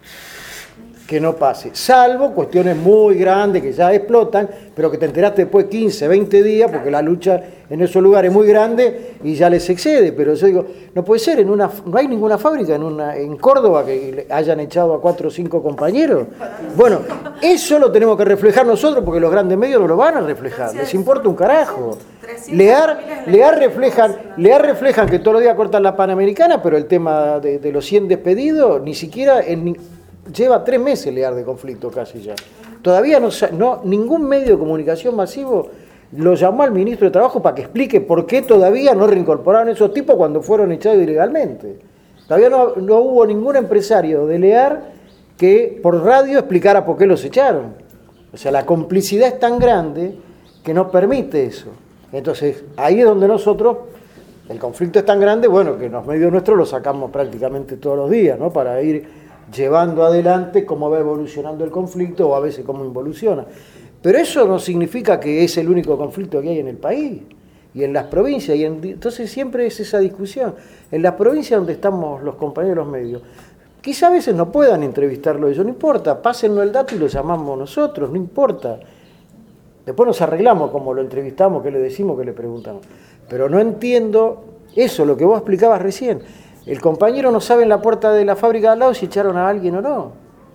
Que no pase, salvo cuestiones muy grandes que ya explotan, pero que te enteraste después de quince, veinte días, porque la lucha en esos lugares es muy grande y ya les excede. Pero yo digo, no puede ser, en una, no hay ninguna fábrica en, una, en Córdoba que hayan echado a cuatro o cinco compañeros. Bueno, eso lo tenemos que reflejar nosotros, porque los grandes medios no lo van a reflejar, les importa un carajo. Lear, Lear, reflejan, Lear reflejan que todos los días cortan la Panamericana, pero el tema de, de los cien despedidos, ni siquiera en... Lleva tres meses Lear de conflicto casi ya. Todavía no, no, ningún medio de comunicación masivo lo llamó al ministro de Trabajo para que explique por qué todavía no reincorporaron esos tipos cuando fueron echados ilegalmente. Todavía no, no hubo ningún empresario de Lear que por radio explicara por qué los echaron. O sea, la complicidad es tan grande que no permite eso. Entonces, ahí es donde nosotros, el conflicto es tan grande, bueno, que en los medios nuestros lo sacamos prácticamente todos los días, ¿no? Para ir llevando adelante cómo va evolucionando el conflicto o a veces cómo involuciona. Pero eso no significa que es el único conflicto que hay en el país y en las provincias. Y en, entonces siempre es esa discusión. En las provincias donde estamos los compañeros medios, quizá a veces no puedan entrevistarlo ellos, no importa, pásennos el dato y lo llamamos nosotros, no importa. Después nos arreglamos como lo entrevistamos, qué le decimos, qué le preguntamos. Pero no entiendo eso, lo que vos explicabas recién. El compañero no sabe en la puerta de la fábrica de al lado si echaron a alguien o no.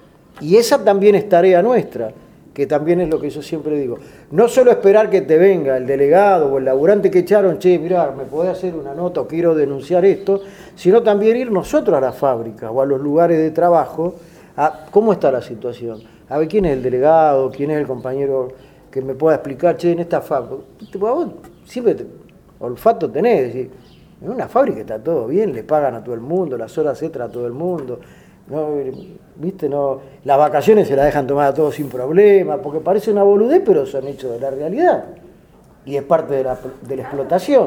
Y esa también es tarea nuestra, que también es lo que yo siempre digo. No solo esperar que te venga el delegado o el laburante que echaron, che, mirá, me podés hacer una nota o quiero denunciar esto, sino también ir nosotros a la fábrica o a los lugares de trabajo a cómo está la situación. A ver quién es el delegado, quién es el compañero que me pueda explicar, che, en esta fábrica. Vos siempre te, olfato tenés, decir, en una fábrica está todo bien, le pagan a todo el mundo, las horas extra a todo el mundo, no, ¿viste? No, las vacaciones se las dejan tomar a todos sin problema, porque parece una boludez, pero son hechos de la realidad y es parte de la, de la explotación.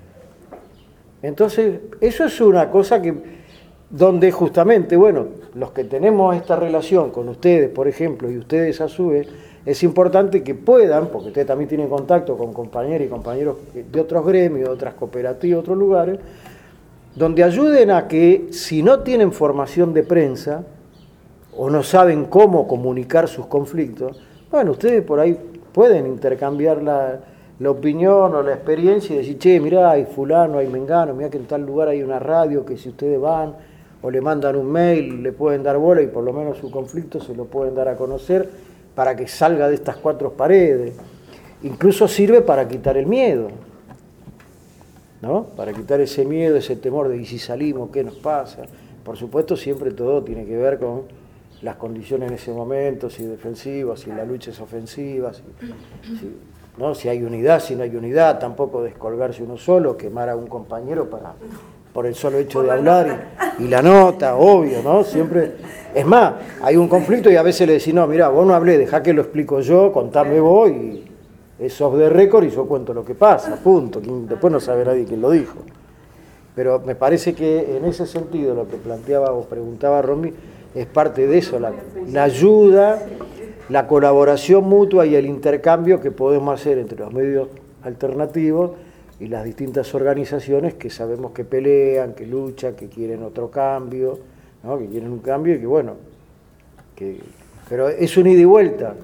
Entonces, eso es una cosa que, donde justamente, bueno, los que tenemos esta relación con ustedes, por ejemplo, y ustedes a su vez, es importante que puedan, porque ustedes también tienen contacto con compañeros y compañeros de otros gremios, de otras cooperativas, otros lugares, donde ayuden a que, si no tienen formación de prensa, o no saben cómo comunicar sus conflictos, bueno, ustedes por ahí pueden intercambiar la, la opinión o la experiencia y decir, che, mirá, hay fulano, hay mengano, mirá que en tal lugar hay una radio que si ustedes van o le mandan un mail, le pueden dar bola y por lo menos su conflicto se lo pueden dar a conocer, para que salga de estas cuatro paredes. Incluso sirve para quitar el miedo, ¿no? Para quitar ese miedo, ese temor de, ¿y si salimos, qué nos pasa? Por supuesto, siempre todo tiene que ver con las condiciones en ese momento, si defensivas, si la lucha es ofensiva, si, si, ¿no? si hay unidad, si no hay unidad, tampoco descolgarse uno solo, quemar a un compañero para, por el solo hecho de hablar y, y la nota, obvio, ¿no? Siempre, es más, hay un conflicto y a veces le decís, no, mira, vos no hablé, dejá que lo explico yo, contame vos y es off the record y yo cuento lo que pasa, punto. Después no sabe nadie quién lo dijo. Pero me parece que en ese sentido lo que planteaba o preguntaba Romy es parte de eso, la, la ayuda, la colaboración mutua y el intercambio que podemos hacer entre los medios alternativos y las distintas organizaciones que sabemos que pelean, que luchan, que quieren otro cambio, ¿no? Que quieren un cambio y que bueno, que, pero es un ida y vuelta.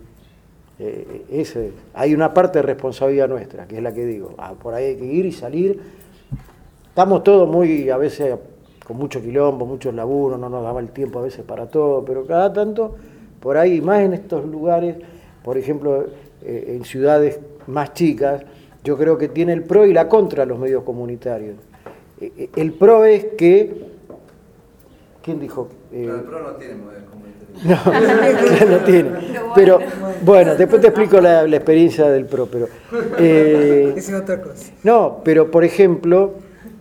Eh, ese, hay una parte de responsabilidad nuestra, que es la que digo, ah, por ahí hay que ir y salir. Estamos todos muy, a veces, con mucho quilombo, muchos laburos, no nos daba el tiempo a veces para todo, pero cada tanto, por ahí, más en estos lugares, por ejemplo, eh, en ciudades más chicas, yo creo que tiene el pro y la contra los medios comunitarios. Eh, el pro es que, ¿quién dijo? Eh, Pero el pro no tiene medios comunitarios. No, no tiene. Pero bueno, después te explico la, la experiencia del pro, pero... Eh, es otra cosa. No, pero por ejemplo...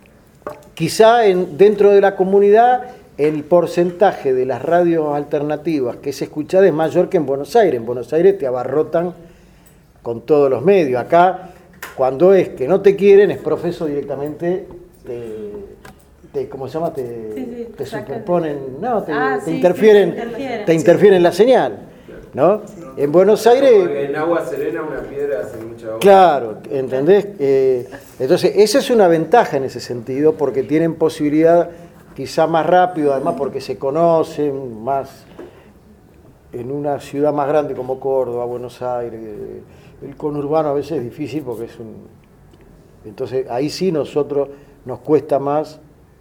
Quizá en, dentro de la comunidad el porcentaje de las radios alternativas que se escucha es mayor que en Buenos Aires. En Buenos Aires te abarrotan con todos los medios. Acá, cuando es que no te quieren, es profeso directamente, te, te ¿cómo se llama? Te, sí, sí, te sacan. superponen, no, te, Ah, te sí, interfieren, sí, te interfieren. te interfieren la señal, ¿no? Sí. En Buenos Aires... Porque en agua serena una piedra hace mucha agua. Claro, ¿entendés? Eh, entonces, esa es una ventaja en ese sentido, porque tienen posibilidad quizá más rápido, además porque se conocen más en una ciudad más grande como Córdoba, Buenos Aires. El conurbano a veces es difícil porque es un... Entonces, ahí sí nosotros nos cuesta más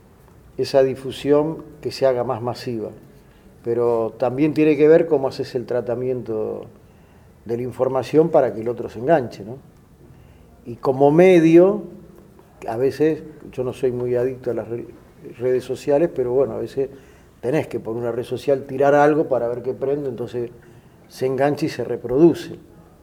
esa difusión que se haga más masiva. Pero también tiene que ver cómo haces el tratamiento de la información para que el otro se enganche, ¿no? Y como medio, a veces, yo no soy muy adicto a las redes sociales, pero bueno, a veces tenés que por una red social tirar algo para ver qué prende, entonces se engancha y se reproduce.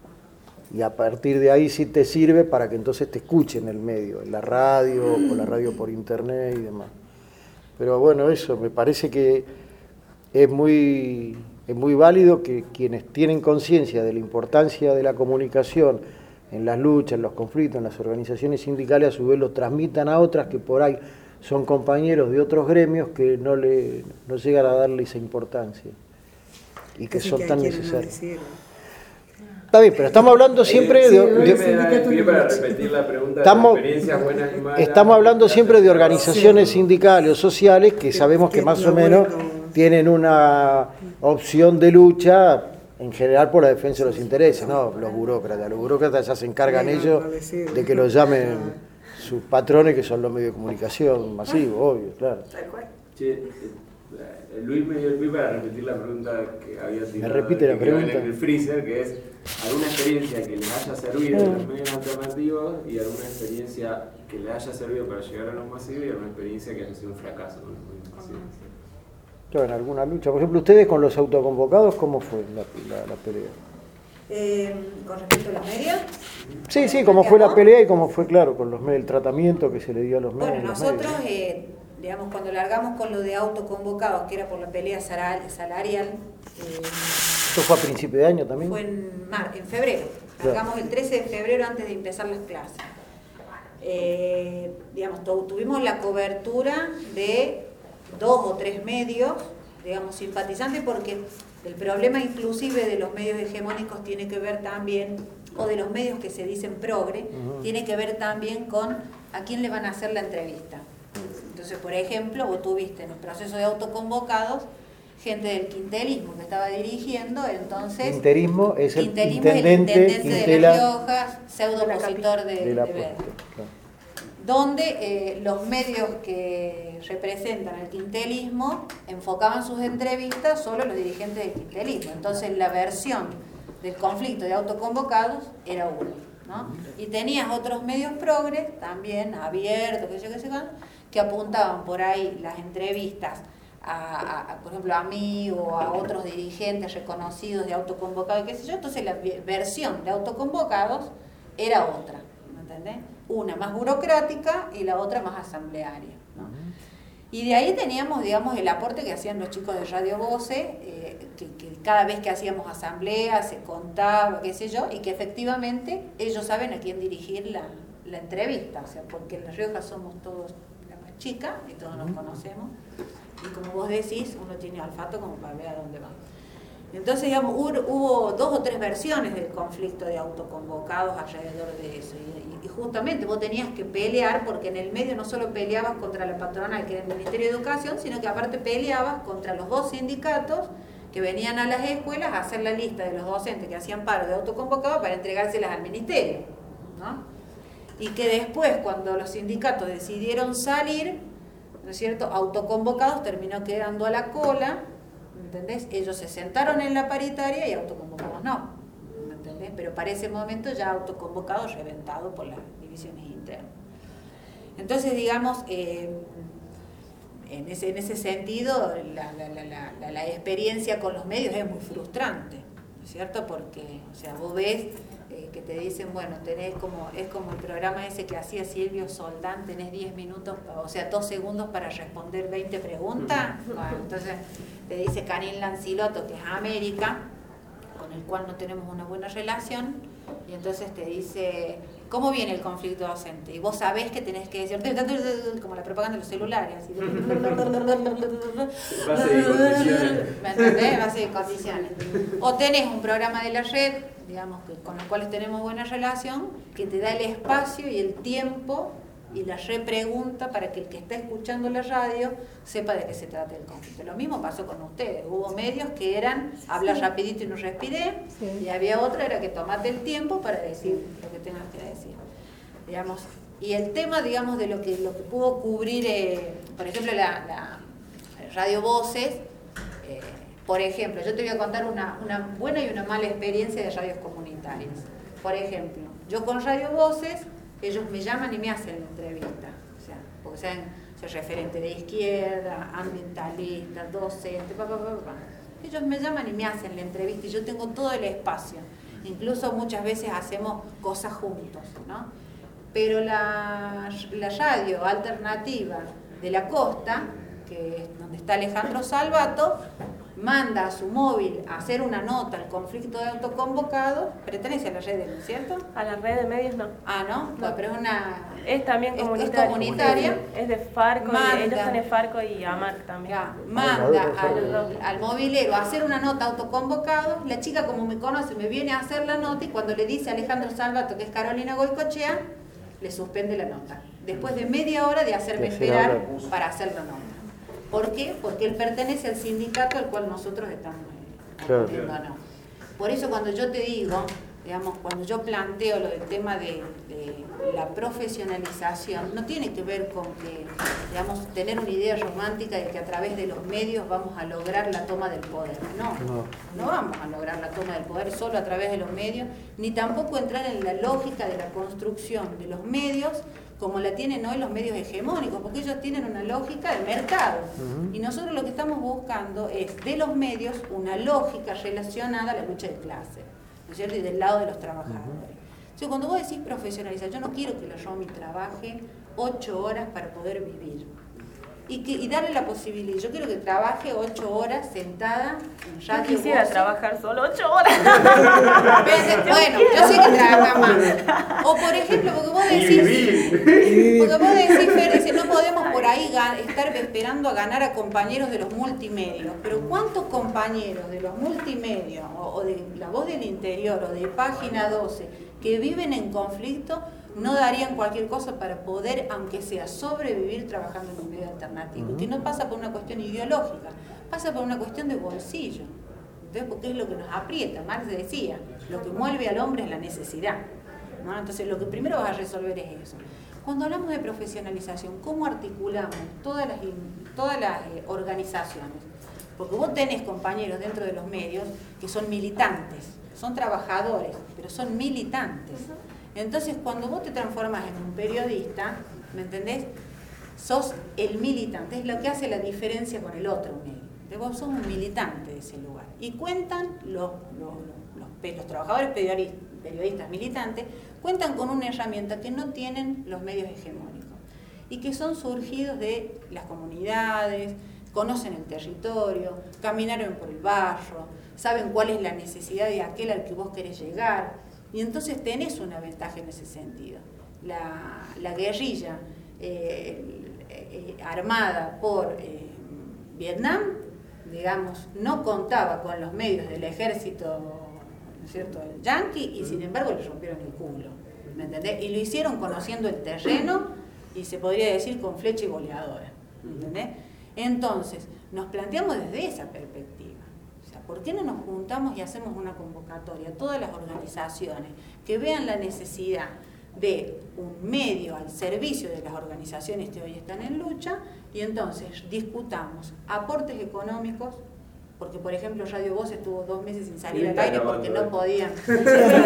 Y a partir de ahí sí te sirve para que entonces te escuchen el medio, en la radio, o la radio por internet y demás. Pero bueno, eso, me parece que es muy, es muy válido que quienes tienen conciencia de la importancia de la comunicación en las luchas, en los conflictos, en las organizaciones sindicales, a su vez lo transmitan a otras que por ahí son compañeros de otros gremios que no, le, no llegan a darle esa importancia y que Así son que tan quieren necesarios. decir. Está bien, pero estamos hablando siempre Eh, de... sí, de- me da el pie para repetir la pregunta Estamos- de experiencias buenas y malas. Estamos hablando siempre de organizaciones sindicales o sociales que sabemos que que más lo o menos bueno. tienen una opción de lucha en general por la defensa de los intereses, ¿no? Los burócratas, los burócratas ya se encargan Bueno, ellos no le sirve. de que los llamen sus patrones, que son los medios de comunicación masivos, obvio, claro. Che, eh, Luis me dio el pie para repetir la pregunta que había tirado. repite la que quedó pregunta? en el freezer, que es alguna experiencia que les haya servido en los medios alternativos y alguna experiencia que les haya servido para llegar a los masivos y alguna experiencia que haya sido un fracaso con los medios masivos. Claro, en alguna lucha. Por ejemplo, ustedes con los autoconvocados, ¿cómo fue la, la, la pelea? Eh, con respecto a los medios. Sí, sí, cómo fue la pelea y cómo fue, claro, con los medios, el tratamiento que se le dio a los medios. Bueno, los nosotros, medios. eh, digamos, cuando largamos con lo de autoconvocados, que era por la pelea salarial, salarial eh, ¿Esto fue a principio de año también? fue en, mar, en febrero. Claro. Largamos el trece de febrero antes de empezar las clases. Eh, digamos, tu- tuvimos la cobertura de dos o tres medios, digamos, simpatizantes, porque el problema inclusive de los medios hegemónicos tiene que ver también, o de los medios que se dicen progre, Ujú. tiene que ver también con a quién le van a hacer la entrevista. Entonces, por ejemplo, vos tuviste en el proceso de autoconvocados gente del quintelismo que estaba dirigiendo, entonces... Quinterismo es el Quintelismo es el intendente, intendente de Quintela, Las Riojas, pseudo opositor de, de la de Verde. Poste, claro. Donde eh, los medios que representan el quintelismo enfocaban sus entrevistas solo a los dirigentes del quintelismo. Entonces la versión del conflicto de autoconvocados era uno, ¿no? Y tenías otros medios progres, también abiertos, que yo qué sé cuál, que apuntaban por ahí las entrevistas a, a, por ejemplo, a mí o a otros dirigentes reconocidos de autoconvocados, qué sé yo, entonces la versión de autoconvocados era otra, ¿me entendés? Una más burocrática y la otra más asamblearia, ¿no? Y de ahí teníamos, digamos, el aporte que hacían los chicos de Radio Voce, eh, que, que cada vez que hacíamos asamblea se contaba, qué sé yo, y que efectivamente ellos saben a quién dirigir la, la entrevista, o sea, porque en La Rioja somos todos la más chica y todos nos conocemos, y como vos decís, uno tiene olfato como para ver a dónde va. Entonces, digamos, hubo, hubo dos o tres versiones del conflicto de autoconvocados alrededor de eso. Y, y justamente vos tenías que pelear, porque en el medio no solo peleabas contra la patronal, que era el Ministerio de Educación, sino que aparte peleabas contra los dos sindicatos que venían a las escuelas a hacer la lista de los docentes que hacían paro de autoconvocados para entregárselas al Ministerio, ¿no? Y que después, cuando los sindicatos decidieron salir, ¿no es cierto?, autoconvocados terminó quedando a la cola. ¿Me entendés? Ellos se sentaron en la paritaria y autoconvocados no, ¿me entendés? Pero para ese momento ya autoconvocados reventados por las divisiones internas. Entonces, digamos, eh, en, ese, en ese sentido, la, la, la, la, la experiencia con los medios es muy frustrante, ¿no es cierto? Porque, o sea, vos ves eh, que te dicen, bueno, tenés como, es como el programa ese que hacía Silvio Soldán, tenés diez minutos, o sea, dos segundos para responder veinte preguntas. Bueno, entonces te dice Karin Lanciloto, que es América, con el cual no tenemos una buena relación, y entonces te dice, ¿cómo viene el conflicto docente? Y vos sabés que tenés que decir, como la propaganda de los celulares, así, Base de condiciones. ¿me entendés? Base de condiciones. O tenés un programa de la red, digamos, que, con los cuales tenemos buena relación, que te da el espacio y el tiempo y la repregunta para que el que está escuchando la radio sepa de qué se trata el conflicto. Lo mismo pasó con ustedes. Hubo medios que eran habla rapidito y no respiré, sí. Y había otra era que tomate el tiempo para decir lo que tengas que decir. Digamos, y el tema, digamos, de lo que, lo que pudo cubrir, eh, por ejemplo, la, la Radio Voces, eh, por ejemplo, yo te voy a contar una, una buena y una mala experiencia de radios comunitarias. Por ejemplo, yo con Radio Voces, ellos me llaman y me hacen la entrevista, o sea, porque sean, soy referente de izquierda, ambientalista, docente, pa, pa, pa, pa. Ellos me llaman y me hacen la entrevista y yo tengo todo el espacio, incluso muchas veces hacemos cosas juntos, ¿no? Pero la, la radio alternativa de la costa, que es donde está Alejandro Salvato, manda a su móvil a hacer una nota al conflicto de autoconvocados, pertenece a la red, ¿no es cierto? A la red de medios no. Ah, ¿no? No. Pero es una... Es también es, comunitaria. Es comunitaria. Es de Farco, manda, y ellos son de Farco y AMAC también. Ya, manda al, al movilero a hacer una nota autoconvocados, la chica como me conoce me viene a hacer la nota y cuando le dice a Alejandro Salvato que es Carolina Goicochea, le suspende la nota. Después de media hora de hacerme esperar para hacer la nota. ¿Por qué? Porque él pertenece al sindicato al cual nosotros estamos atendiendo, ¿no? Por eso cuando yo te digo, digamos, cuando yo planteo lo del tema de, de la profesionalización, no tiene que ver con que, digamos, tener una idea romántica de que a través de los medios vamos a lograr la toma del poder. No, no, no vamos a lograr la toma del poder solo a través de los medios, ni tampoco entrar en la lógica de la construcción de los medios como la tienen hoy los medios hegemónicos, porque ellos tienen una lógica de mercado. Uh-huh. Y nosotros lo que estamos buscando es de los medios una lógica relacionada a la lucha de clase, ¿no es cierto? Y del lado de los trabajadores. Uh-huh. Entonces, cuando vos decís profesionalizar, yo no quiero que la Romy trabaje ocho horas para poder vivir. Y, que, y darle la posibilidad, yo quiero que trabaje ocho horas sentada en radio. Yo quisiera Voce. Trabajar solo ocho horas. Bueno, yo sé que trabaja más. O por ejemplo, porque vos decís, porque vos decís, Fer, dice, no podemos por ahí estar esperando a ganar a compañeros de los multimedios. Pero ¿cuántos compañeros de los multimedios, o, o de La Voz del Interior, o de Página doce, que viven en conflicto, no darían cualquier cosa para poder, aunque sea, sobrevivir trabajando en un medio alternativo? Uh-huh. Que no pasa por una cuestión ideológica, pasa por una cuestión de bolsillo. Entonces, porque es lo que nos aprieta. Marx decía, lo que mueve al hombre es la necesidad, ¿no? Entonces, lo que primero vas a resolver es eso. Cuando hablamos de profesionalización, ¿cómo articulamos todas las, todas las eh, organizaciones? Porque vos tenés compañeros dentro de los medios que son militantes, son trabajadores, pero son militantes. Uh-huh. Entonces, cuando vos te transformas en un periodista, ¿me entendés? sos el militante, es lo que hace la diferencia con el otro medio. Vos sos un militante de ese lugar. Y cuentan los, los, los, los trabajadores periodistas, periodistas militantes, cuentan con una herramienta que no tienen los medios hegemónicos y que son surgidos de las comunidades, conocen el territorio, caminaron por el barrio, saben cuál es la necesidad de aquel al que vos querés llegar, y entonces tenés una ventaja en ese sentido. La, la guerrilla eh, eh, armada por eh, Vietnam, digamos, no contaba con los medios del ejército, ¿no es cierto?, el yanqui, y sin embargo le rompieron el culo, ¿me entendés? Y lo hicieron conociendo el terreno, y se podría decir con flecha y boleadora, ¿me entendés? Entonces, nos planteamos desde esa perspectiva. O sea, ¿por qué no nos juntamos y hacemos una convocatoria? Todas las organizaciones que vean la necesidad de un medio al servicio de las organizaciones que hoy están en lucha, y entonces discutamos aportes económicos, porque por ejemplo Radio Voz estuvo dos meses sin salir al aire porque no podían. pero,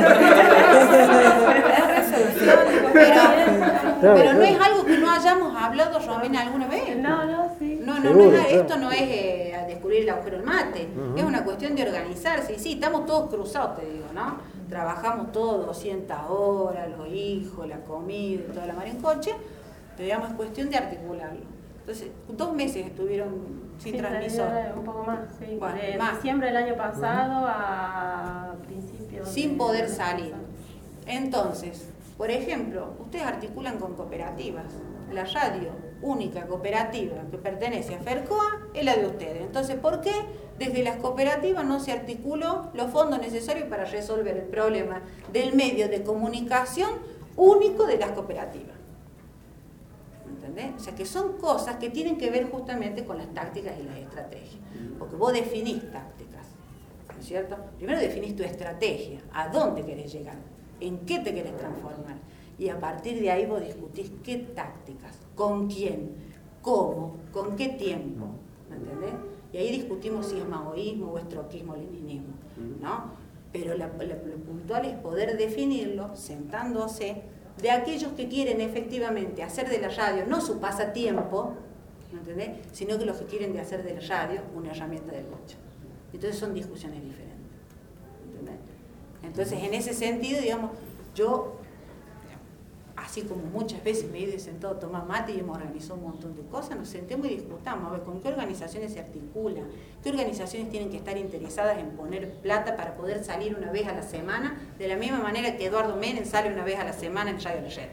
pero no es algo que no hayamos hablado, Romina, alguna vez. No, no, sí. No, no, Seguro, no es, claro. esto no es eh, a descubrir el agujero del mate, Uh-huh. es una cuestión de organizarse. Y sí, estamos todos cruzados, te digo, ¿no? Trabajamos todos doscientas horas, los hijos, la comida, toda la mar en coche, pero digamos, es cuestión de articularlo. Entonces, dos meses estuvieron sin Sí, transmisor. Un poco más, sí. Bueno, de más. diciembre del año pasado a principios. Sin de- poder del año salir. pasado. Entonces, por ejemplo, ustedes articulan con cooperativas. La radio única cooperativa que pertenece a FERCOA es la de ustedes. Entonces, ¿por qué desde las cooperativas no se articuló los fondos necesarios para resolver el problema del medio de comunicación único de las cooperativas? ¿Entendés? O sea, que son cosas que tienen que ver justamente con las tácticas y las estrategias. Porque vos definís tácticas, ¿no es cierto? Primero definís tu estrategia, a dónde querés llegar, en qué te querés transformar. Y a partir de ahí vos discutís qué tácticas, con quién, cómo, con qué tiempo, ¿me entendés? Y ahí discutimos si es maoísmo o es troquismo, leninismo, ¿no? Pero la, la, lo puntual es poder definirlo sentándose de aquellos que quieren efectivamente hacer de la radio no su pasatiempo, ¿me entendés?, sino que los que quieren de hacer de la radio una herramienta de lucha. Entonces son discusiones diferentes, ¿entendés? Entonces en ese sentido, digamos, yo, así como muchas veces me he ido sentado a tomar mate y hemos organizado un montón de cosas, nos sentemos y discutamos, a ver con qué organizaciones se articulan, qué organizaciones tienen que estar interesadas en poner plata para poder salir una vez a la semana, de la misma manera que Eduardo Menem sale una vez a la semana en Radio Leyera.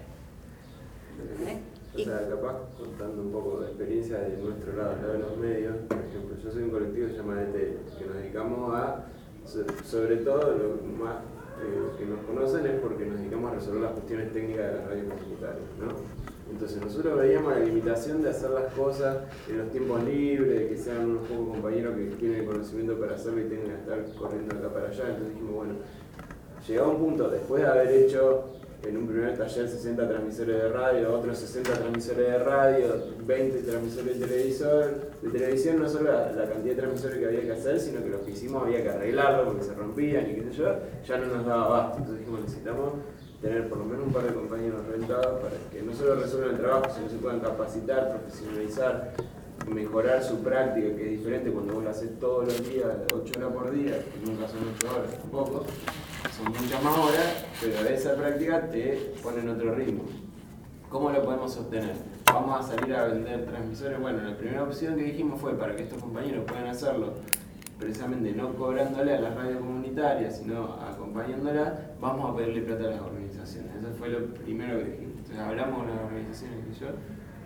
¿Eh? O sea, capaz contando un poco de experiencia de nuestro lado, el lado de los medios, por ejemplo, yo soy un colectivo que se llama D T, que nos dedicamos a, sobre todo, lo más eh, que nos conocen es porque nos dedicamos a resolver las cuestiones técnicas de las radios comunitarias, ¿no? Entonces nosotros veíamos la limitación de hacer las cosas en los tiempos libres, de que sean unos pocos compañeros que tienen el conocimiento para hacerlo y tengan que estar corriendo acá para allá. Entonces dijimos, bueno, llegado a un punto, después de haber hecho en un primer taller sesenta transmisores de radio, otros sesenta transmisores de radio, veinte transmisores de televisor, de televisión, no solo la, la cantidad de transmisores que había que hacer, sino que los que hicimos había que arreglarlo porque se rompían y qué sé yo, ya no nos daba abasto. Entonces dijimos, necesitamos tener por lo menos un par de compañeros rentados para que no solo resuelvan el trabajo, sino se puedan capacitar, profesionalizar, mejorar su práctica, que es diferente cuando vos lo haces todos los días, ocho horas por día, que nunca son ocho horas tampoco, son muchas más horas, pero esa práctica te pone en otro ritmo. ¿Cómo lo podemos sostener? Vamos a salir a vender transmisores. Bueno, la primera opción que dijimos fue para que estos compañeros puedan hacerlo precisamente no cobrándole a las radios comunitarias, sino acompañándolas, vamos a pedirle plata a las organizaciones. Eso fue lo primero que dijimos. Entonces hablamos con las organizaciones que yo,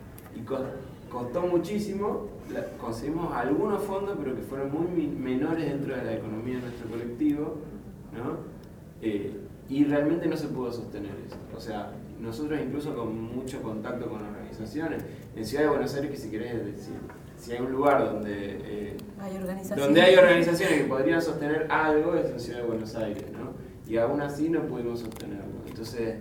y costó muchísimo, conseguimos algunos fondos, pero que fueron muy menores dentro de la economía de nuestro colectivo, ¿no? Eh, y realmente no se pudo sostener eso. O sea, nosotros incluso con mucho contacto con organizaciones, en Ciudad de Buenos Aires, que si querés decir, si hay un lugar donde, eh, hay organizaciones. donde hay organizaciones que podrían sostener algo, es en Ciudad de Buenos Aires, ¿no? Y aún así no pudimos sostenerlo. Entonces,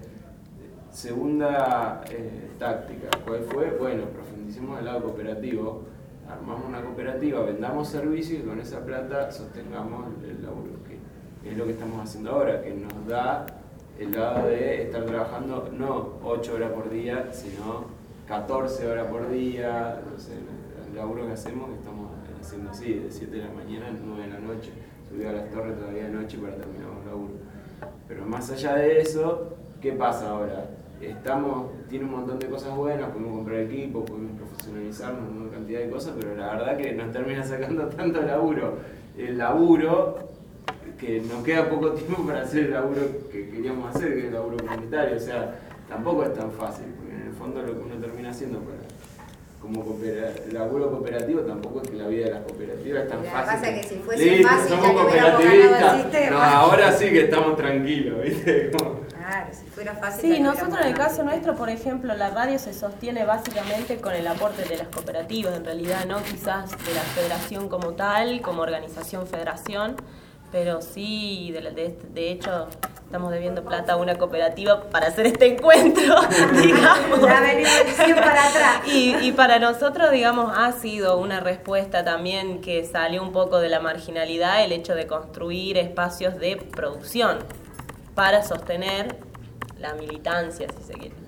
segunda eh, táctica, ¿cuál fue? Bueno, profundicemos el lado cooperativo, armamos una cooperativa, vendamos servicios y con esa plata sostengamos el laburo, que es lo que estamos haciendo ahora, que nos da el lado de estar trabajando no ocho horas por día, sino catorce horas por día, no sé, el laburo que hacemos estamos haciendo así, de siete de la mañana a nueve de la noche, subido a las torres todavía de noche para terminar el laburo. Pero más allá de eso, ¿qué pasa ahora? Estamos, tiene un montón de cosas buenas, podemos comprar equipo, podemos profesionalizarnos en una cantidad de cosas, pero la verdad que nos termina sacando tanto laburo, el laburo, que nos queda poco tiempo para hacer el laburo que queríamos hacer, que es el laburo comunitario, o sea, tampoco es tan fácil, porque en el fondo lo que uno termina haciendo para, como coopera, el laburo cooperativo tampoco es que la vida de las cooperativas es tan Lo que fácil. pasa es que si fuese Listo, fácil, somos ya que hubiéramos ganado el cooperativistas, sistema. no, ahora sí que estamos tranquilos, ¿viste? Como... Claro, si fuera fácil. Sí, ya que nosotros en el hubiéramos caso ganado el nuestro, por ejemplo, la radio se sostiene básicamente con el aporte de las cooperativas, en realidad, no quizás de la federación como tal, como organización federación, pero sí, de, de, de hecho, estamos debiendo plata a una cooperativa para hacer este encuentro, digamos. Ya ha venido el para atrás. Y, y para nosotros, digamos, ha sido una respuesta también que salió un poco de la marginalidad el hecho de construir espacios de producción para sostener la militancia, si se quiere,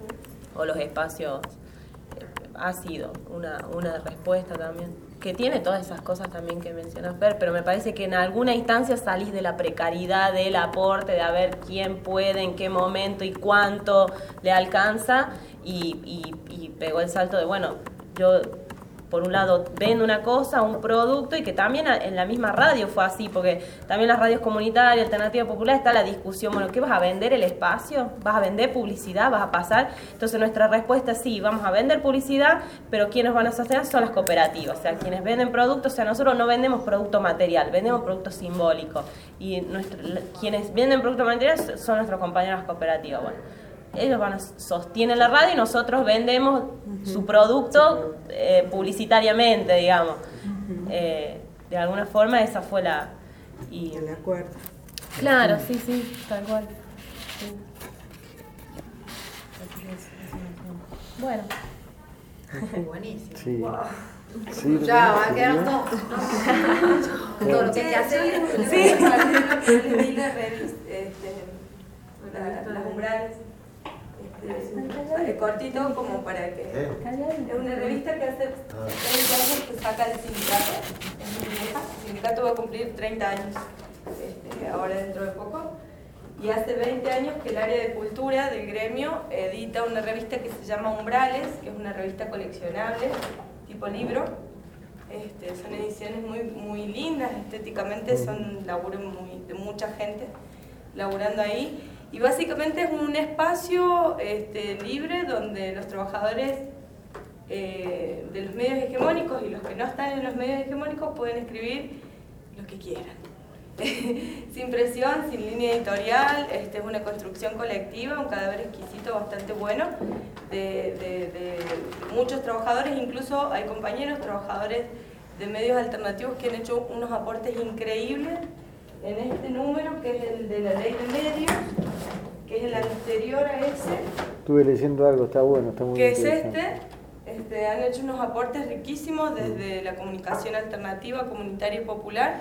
o los espacios. Eh, ha sido una, una respuesta también, que tiene todas esas cosas también que mencionas, Fer, pero me parece que en alguna instancia salís de la precariedad del aporte, de a ver quién puede, en qué momento y cuánto le alcanza, y, y, y pegó el salto de, bueno, yo por un lado vendo una cosa, un producto, y que también en la misma radio fue así, porque también las radios comunitarias, alternativa popular, está la discusión, bueno, ¿qué vas a vender el espacio? ¿Vas a vender publicidad? ¿Vas a pasar? Entonces nuestra respuesta es sí, vamos a vender publicidad, pero quienes van a sostener son las cooperativas, o sea, quienes venden productos, o sea, nosotros no vendemos producto material, vendemos producto simbólico, y nuestro, quienes venden producto material son nuestros compañeros cooperativos, bueno. Ellos van a sostienen la radio y nosotros vendemos uh-huh. su producto eh, publicitariamente, digamos. Uh-huh. eh, de alguna forma esa fue la... Y, el acuerdo. Claro, sí, sí, tal cual. Sí. Bueno. Buenísimo. Sí. Wow. Sí, ya, va a quedar todo. Todo lo que hay que hacer. Sí, leí la revista, este, la, las umbrales. Este, cortito como para que es una revista que hace veinte años que saca el sindicato, es muy vieja, el sindicato va a cumplir treinta años este, ahora dentro de poco, y hace veinte años que el área de cultura del gremio edita una revista que se llama Umbrales, que es una revista coleccionable tipo libro. Este, son ediciones muy, muy lindas, estéticamente son laburo muy, de mucha gente laburando ahí. Y básicamente es un espacio este, libre donde los trabajadores eh, de los medios hegemónicos y los que no están en los medios hegemónicos pueden escribir lo que quieran. Sin presión, sin línea editorial, este, es una construcción colectiva, un cadáver exquisito bastante bueno de, de, de, de muchos trabajadores, incluso hay compañeros trabajadores de medios alternativos que han hecho unos aportes increíbles en este número, que es el de la ley de medios, que es el anterior a ese. Estuve leyendo algo, está bueno, está muy que es interesante. este, este, han hecho unos aportes riquísimos desde la comunicación alternativa, comunitaria y popular.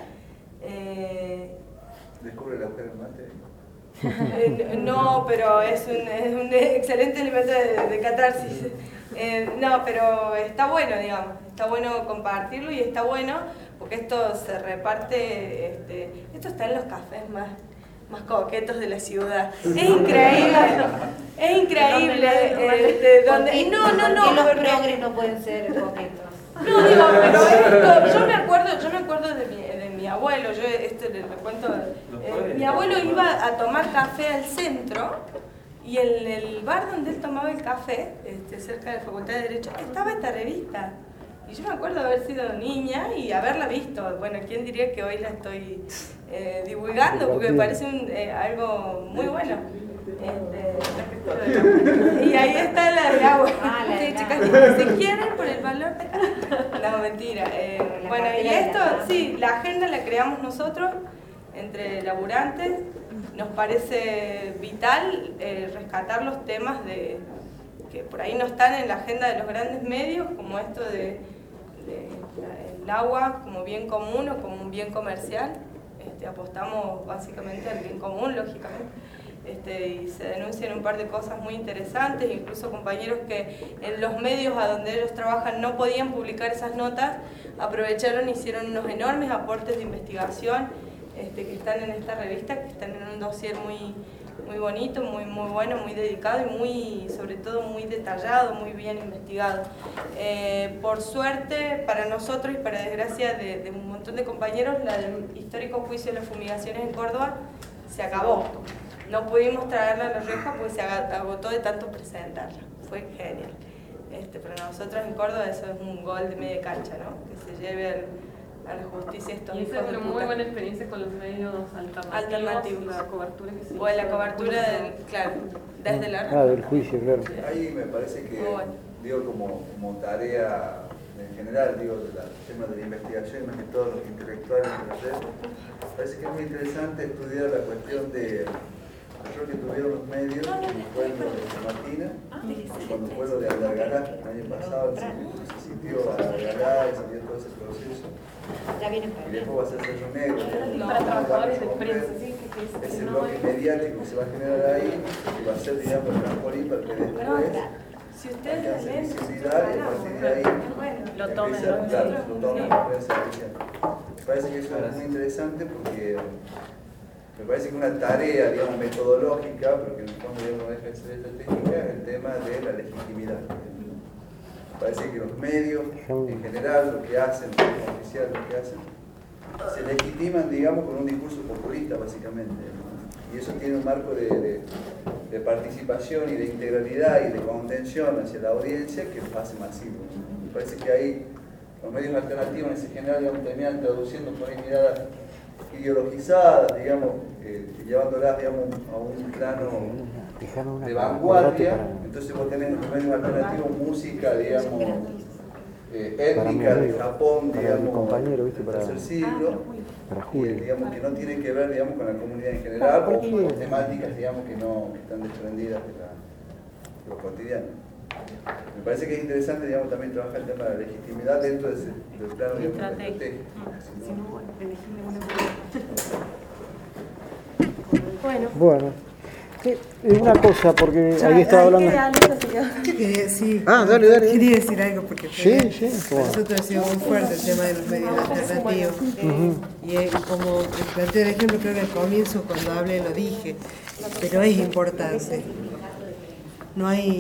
Eh, ¿Descubre la mujer en mate? eh, no, pero es un, es un excelente elemento de, de catarsis. Eh, no, pero está bueno, digamos, está bueno compartirlo y está bueno porque esto se reparte, este, esto está en los cafés más, más coquetos de la ciudad. Es increíble, es increíble. Este, donde, no, no, no. ¿Por qué los porque- progres no pueden ser coquetos? No, digo, pero esto, yo me acuerdo, yo me acuerdo de mi, de mi abuelo, yo esto le, le cuento, eh, mi abuelo iba a tomar café al centro y en el bar donde él tomaba el café, este, cerca de la Facultad de Derecho, estaba esta revista. Y yo me acuerdo de haber sido niña y haberla visto. Bueno, ¿quién diría que hoy la estoy eh, divulgando? Porque me parece un, eh, algo muy bueno. Este, y ahí está la de agua. Ah, la de Sí, chicas, agua. si quieren por el valor de... No, mentira. Eh, La bueno, y cartera de esto, la- sí, la agenda la creamos nosotros, entre laburantes. Nos parece vital eh, rescatar los temas de que por ahí no están en la agenda de los grandes medios, como esto de, de la- el agua como bien común o como un bien comercial. Este, apostamos básicamente al bien común, lógicamente. este, y se denuncian un par de cosas muy interesantes, incluso compañeros que en los medios a donde ellos trabajan no podían publicar esas notas, aprovecharon y hicieron unos enormes aportes de investigación este, que están en esta revista, que están en un dossier muy, muy bonito, muy, muy bueno, muy dedicado y muy, sobre todo muy detallado, muy bien investigado. Eh, por suerte, para nosotros y para desgracia de, de un montón de compañeros, la del histórico juicio de las fumigaciones en Córdoba se acabó. No pudimos traerla a La Rioja porque se agotó de tanto presentarla. Fue genial. Este, para nosotros en Córdoba eso es un gol de media cancha, ¿no? Que se lleve al, a la justicia estos y hijos esa es de una puta. muy buena experiencia con los medios alternativos, Alternativos. la cobertura que se O la hizo. cobertura, del, claro, desde la Ah, del juicio, claro. Ahí me parece que, Muy bueno. digo, como, como tarea en general, digo, de la- el tema de la investigación, más que todos los intelectuales de la red, parece que es muy interesante estudiar la cuestión de el rol que tuvieron los medios en el pueblo de San Martina, cuando fue lo de Aldargalá, el año pasado, se, se sintió a Aldargalá y salió todo ese proceso. Y después va a ser Cerro Negro. Y ¿no? para trabajadores de Vamos a ver prensa, sí, que, que, que ese no bloque es- mediático que se va a generar ahí, que va a ser, digamos, el trampolín para que después Si ustedes alcance leen, visibilidad y a partir de ahí Lo tomen, empieza, ¿no? claro, Sí. lo tomen la prensa oficial. Me parece que eso es muy interesante porque me parece que una tarea, digamos, metodológica, pero que en el fondo digamos, no deja de ser estratégica, es el tema de la legitimidad. Me parece que los medios, en general, lo que hacen, los oficiales, lo que hacen, se legitiman, digamos, con un discurso populista, básicamente, ¿no? Y eso tiene un marco de, de, de participación y de integralidad y de contención hacia la audiencia que lo hace masivo. Me parece que ahí los medios alternativos en ese general digamos, terminan traduciendo por ahí miradas ideologizadas, digamos, eh, llevándolas digamos, a un plano de vanguardia. Entonces vos tenés en los medios alternativos música, digamos, eh, étnica de Japón, digamos, compañero, ¿viste? Para- del tercer siglo, para eh, Julio. digamos, que no tienen que ver digamos, con la comunidad en general o con temáticas digamos, que, no, que están desprendidas de, la, de lo cotidiano. Me parece que es interesante digamos, también trabajar el tema de la legitimidad dentro de ese, del plano digamos, Estratégico. estratégico. Bueno. Bueno, eh, una cosa, porque Ya, ahí estaba ahí hablando. queda, Luisa, se quedó. Yo quería, sí, Ah, dale, dale. quería decir algo porque Sí, para- sí, para bueno. nosotros ha sido muy fuerte el tema de los medios alternativos. Y eh, como planteé el ejemplo, creo que al comienzo cuando hablé lo dije, pero es importante. No hay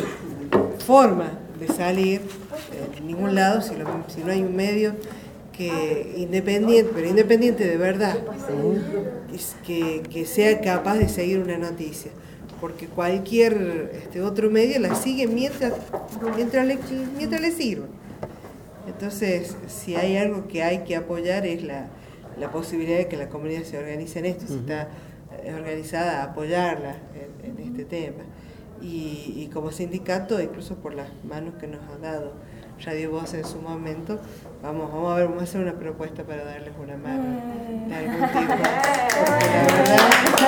forma de salir eh, en ningún lado si, lo- si no hay un medio que independiente, pero independiente de verdad, es que, que sea capaz de seguir una noticia. Porque cualquier este, otro medio la sigue mientras, mientras, le, mientras le sirva. Entonces, si hay algo que hay que apoyar es la, la posibilidad de que la comunidad se organice en esto, si está eh, organizada, apoyarla en, en este tema. Y, y como sindicato, incluso por las manos que nos han dado Radio Voz en su momento, vamos, vamos a ver, vamos a hacer una propuesta para darles una mano de algún tipo. Porque la verdad,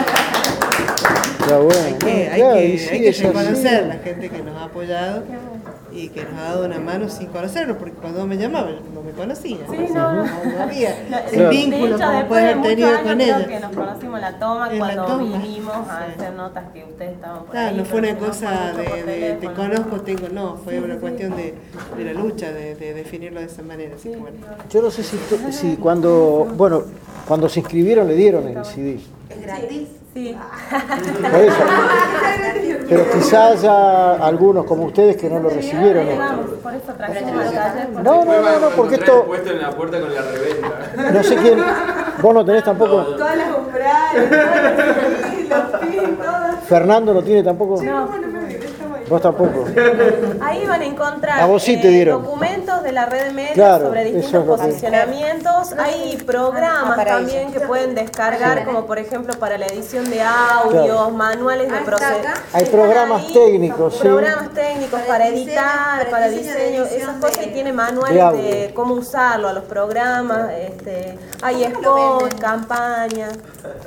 Ya, bueno, hay que, hay claro, que, y sí, hay que es así. reconocer la gente que nos ha apoyado y que nos ha dado una mano sin conocerlo, porque cuando me llamaban no me conocía. Sí, no, no. no había Claro. el Claro. vínculo De hecho, como después puede de haber muchos tenido años con creo ella. que nos conocimos la toma En la cuando toma, vinimos a sí. hacer notas que ustedes estaban por Ah, ahí. no fue pero una no cosa mucho de, por de te teléfono. conozco, tengo, no, fue una cuestión de, de la lucha, de, de definirlo de esa manera. Así que bueno. Yo no sé si, tú- si cuando, bueno, cuando se inscribieron le dieron el C D. ¿Es gratis? Sí. Por eso. Pero quizás haya algunos como ustedes que no lo recibieron. esto. Vamos, por eso trajimos al taller. porque- No, no, no, no, porque esto, puesto en la puerta con la reventa. no sé quién, vos no tenés tampoco, Todas las umbrales, todas las los pin, todas. Fernando no tiene tampoco, No, no me olvidé, estamos ahí. vos tampoco. Ahí van a encontrar A vos sí te eh, dieron. documentos de la red de medios Claro, sobre eso distintos es lo que- posicionamientos. Hay programas para también ella. que pueden descargar, como por ejemplo para la edición de audios, Claro. manuales de Ah, está procedimientos. acá. Hay programas técnicos, sí. Programas técnicos Para para, el diseño, editar, para para el diseño de diseño, edición esas cosas, de- y tiene de manuales audio. de cómo usarlo a los programas. Este, hay spots, campañas.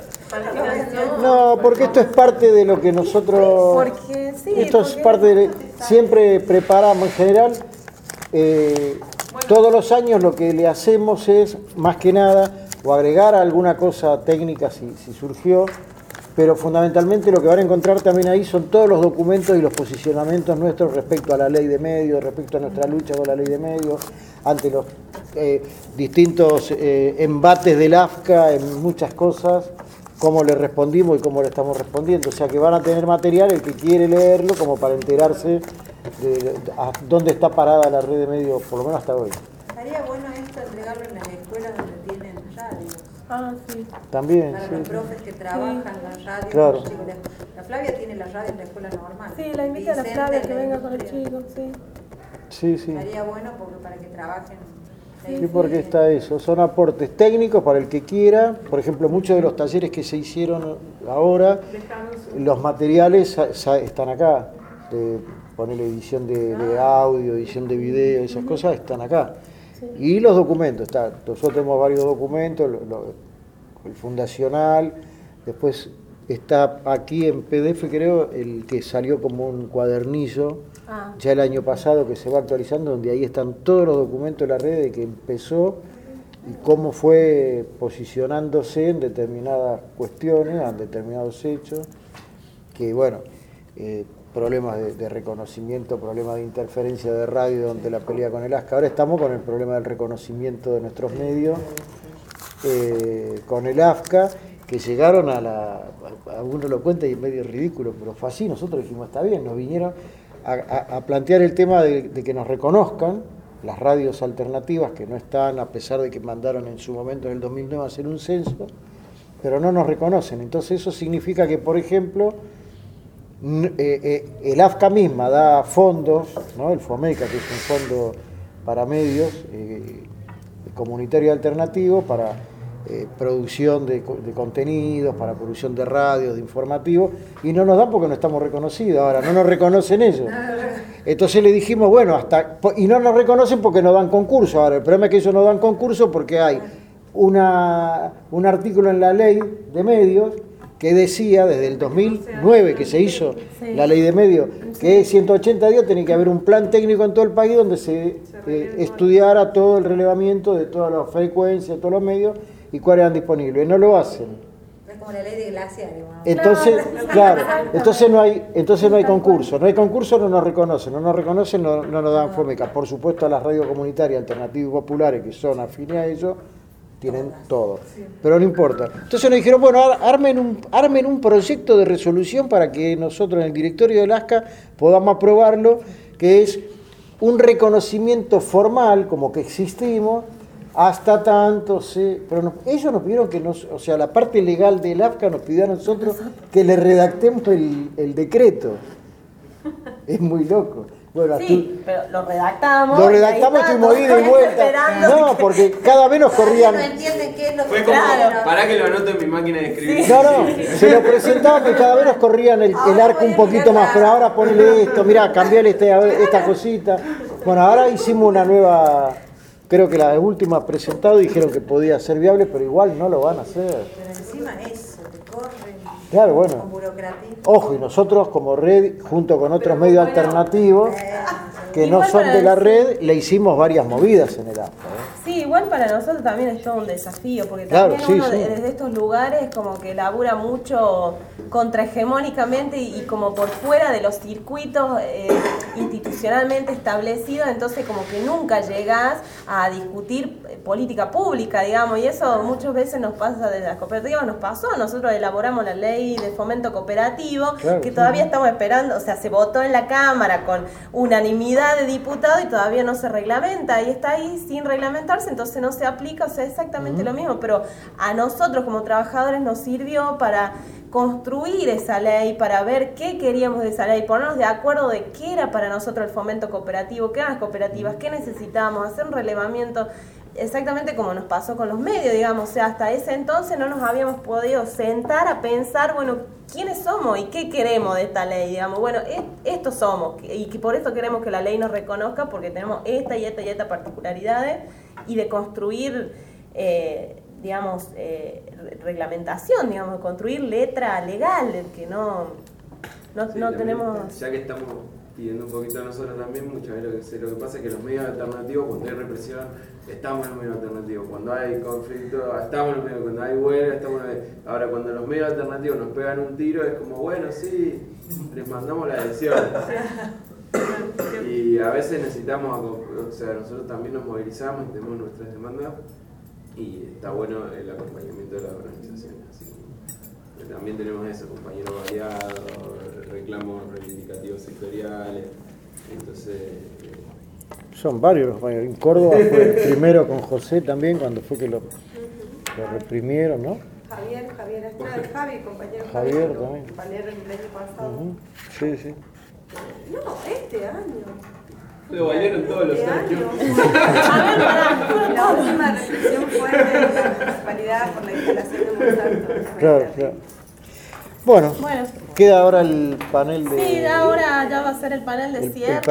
No, porque esto es parte de lo que nosotros, Porque sí, esto es porque- parte de, siempre preparamos en general, eh, todos los años lo que le hacemos es, más que nada, o agregar alguna cosa técnica si, si surgió, pero fundamentalmente lo que van a encontrar también ahí son todos los documentos y los posicionamientos nuestros respecto a la ley de medios, respecto a nuestra lucha con la ley de medios, ante los eh, distintos eh, embates del A F C A en muchas cosas, cómo le respondimos y cómo le estamos respondiendo. O sea que van a tener material el que quiere leerlo como para enterarse de, de a dónde está parada la red de medios, por lo menos hasta hoy. Estaría bueno esto entregarlo en las escuelas donde tienen radio. Ah, sí. También, Para sí, los sí. profes que trabajan la radio. Claro. Digo, la, la Flavia tiene la radio en la escuela normal. Sí, la invita a la Vicente Flavia en que la venga con los industria. chicos, sí. Sí, sí. Estaría bueno porque para que trabajen. Sí, porque está eso, son aportes técnicos para el que quiera. Por ejemplo, muchos de los talleres que se hicieron ahora, los materiales están acá, de poner edición de, de audio, edición de video, esas cosas están acá. Y los documentos, está, nosotros tenemos varios documentos, lo, lo, el fundacional, después está aquí en P D F creo, el que salió como un cuadernillo, ah. ya el año pasado, que se va actualizando, donde ahí están todos los documentos de la red de que empezó y cómo fue posicionándose en determinadas cuestiones, en determinados hechos, que bueno, eh, problemas de, de reconocimiento, problemas de interferencia de radio donde la pelea con el A S C A. Ahora estamos con el problema del reconocimiento de nuestros medios, eh, con el A F C A, que llegaron a la, a uno lo cuenta y es medio ridículo, pero fue así, nosotros dijimos, está bien, nos vinieron a, a, a plantear el tema de, de que nos reconozcan las radios alternativas, que no están, a pesar de que mandaron en su momento en el dos mil nueve a hacer un censo, pero no nos reconocen. Entonces eso significa que, por ejemplo, eh, eh, el A F C A misma da fondos, ¿no? El FOMECA, que es un fondo para medios eh, comunitario alternativo, para Eh, producción de, de contenidos, para producción de radios, de informativos, y no nos dan porque no estamos reconocidos. Ahora, no nos reconocen ellos. Entonces le dijimos, bueno, hasta y no nos reconocen porque no dan concurso. Ahora, el problema es que ellos no dan concurso porque hay una, un artículo en la ley de medios que decía, desde el dos mil nueve que se hizo sí. la ley de medios, que ciento ochenta días tenía que haber un plan técnico en todo el país donde se eh, estudiara todo el relevamiento de todas las frecuencias, de todos los medios, y cuáles eran disponibles. No lo hacen. Es como la ley de glaciares. Entonces, claro, entonces no hay, entonces no hay concurso. No hay concurso, no nos reconocen. No nos reconocen, no, no nos dan FOMECA. Por supuesto, a las radios comunitarias, alternativas y populares, que son afines a ellos, tienen todo. Pero no importa. Entonces nos dijeron, bueno, armen un, armen un proyecto de resolución para que nosotros en el directorio del A S C A podamos aprobarlo, que es un reconocimiento formal, como que existimos, hasta tanto, sí, pero no, ellos nos pidieron que nos, o sea, la parte legal del A F C A nos pidió a nosotros que le redactemos el, el decreto. Es muy loco. Bueno, sí, tú, pero lo redactamos. Lo redactamos, estuvimos ida y vuelta. No, porque cada vez nos corrían. No entienden qué es lo que Fue como, claro. Pará que lo anoto en mi máquina de escribir. Sí. No, no, se lo presentaba que cada vez nos corrían el, el arco un poquito más, pero ahora ponele esto, mirá, cambiarle este, esta cosita. Bueno, ahora hicimos una nueva. Creo que la última presentado dijeron que podía ser viable, pero igual no lo van a hacer. Pero encima eso, te corren. Claro, bueno. Con burocratismo. Ojo, y nosotros como red, junto con otros medios bueno, alternativos, que no son de la red, le hicimos varias movidas en el A F C A. ¿eh? Sí, igual para nosotros también es todo un desafío, porque claro, también sí, uno sí. De, desde estos lugares como que labura mucho contrahegemónicamente y, y como por fuera de los circuitos eh, institucionalmente establecidos, entonces como que nunca llegás a discutir política pública, digamos, y eso muchas veces nos pasa desde las cooperativas, nos pasó, nosotros elaboramos la ley de fomento cooperativo, claro, que todavía sí. estamos esperando, o sea, se votó en la Cámara con unanimidad de diputados y todavía no se reglamenta, y está ahí sin reglamentarse, entonces no se aplica, o sea, exactamente uh-huh. lo mismo, pero a nosotros como trabajadores nos sirvió para construir esa ley, para ver qué queríamos de esa ley, ponernos de acuerdo de qué era para nosotros el fomento cooperativo, qué eran las cooperativas, qué necesitábamos, hacer un relevamiento, exactamente como nos pasó con los medios, digamos, o sea, hasta ese entonces no nos habíamos podido sentar a pensar, bueno, quiénes somos y qué queremos de esta ley, digamos, bueno, estos somos, y que por eso queremos que la ley nos reconozca, porque tenemos esta y esta y esta particularidades, y de construir, eh, digamos, eh, reglamentación, digamos, de construir letra legal, que no, no, Sí, no también, tenemos... ya que estamos pidiendo un poquito a nosotros también, muchas veces lo que, se- lo que pasa es que los medios alternativos, cuando hay represión, estamos en los medios alternativos, cuando hay conflicto, estamos en los medios, cuando hay huelga, estamos en los medios. Ahora, cuando los medios alternativos nos pegan un tiro, es como, bueno, sí, les mandamos la adhesión. Y a veces necesitamos, o sea, nosotros también nos movilizamos y tenemos nuestras demandas, y está bueno el acompañamiento de las organizaciones. Así que también tenemos eso, compañeros variados, reclamos reivindicativos sectoriales. Entonces, eh, Son varios los compañeros. En Córdoba fue el primero con José también, cuando fue que lo, lo reprimieron, ¿no? Javier, Javier Estrada, Javi, compañero Javier Javi, que también. lo valieron el año pasado. Ujú. Sí, sí. No, este año. lo valieron todos los Este años. año. La última represión fue de la municipalidad por la instalación de Monsanto. Claro, claro. Bueno, Bueno, queda ahora el panel de... sí, ahora ya va a ser el panel de el- el cierre.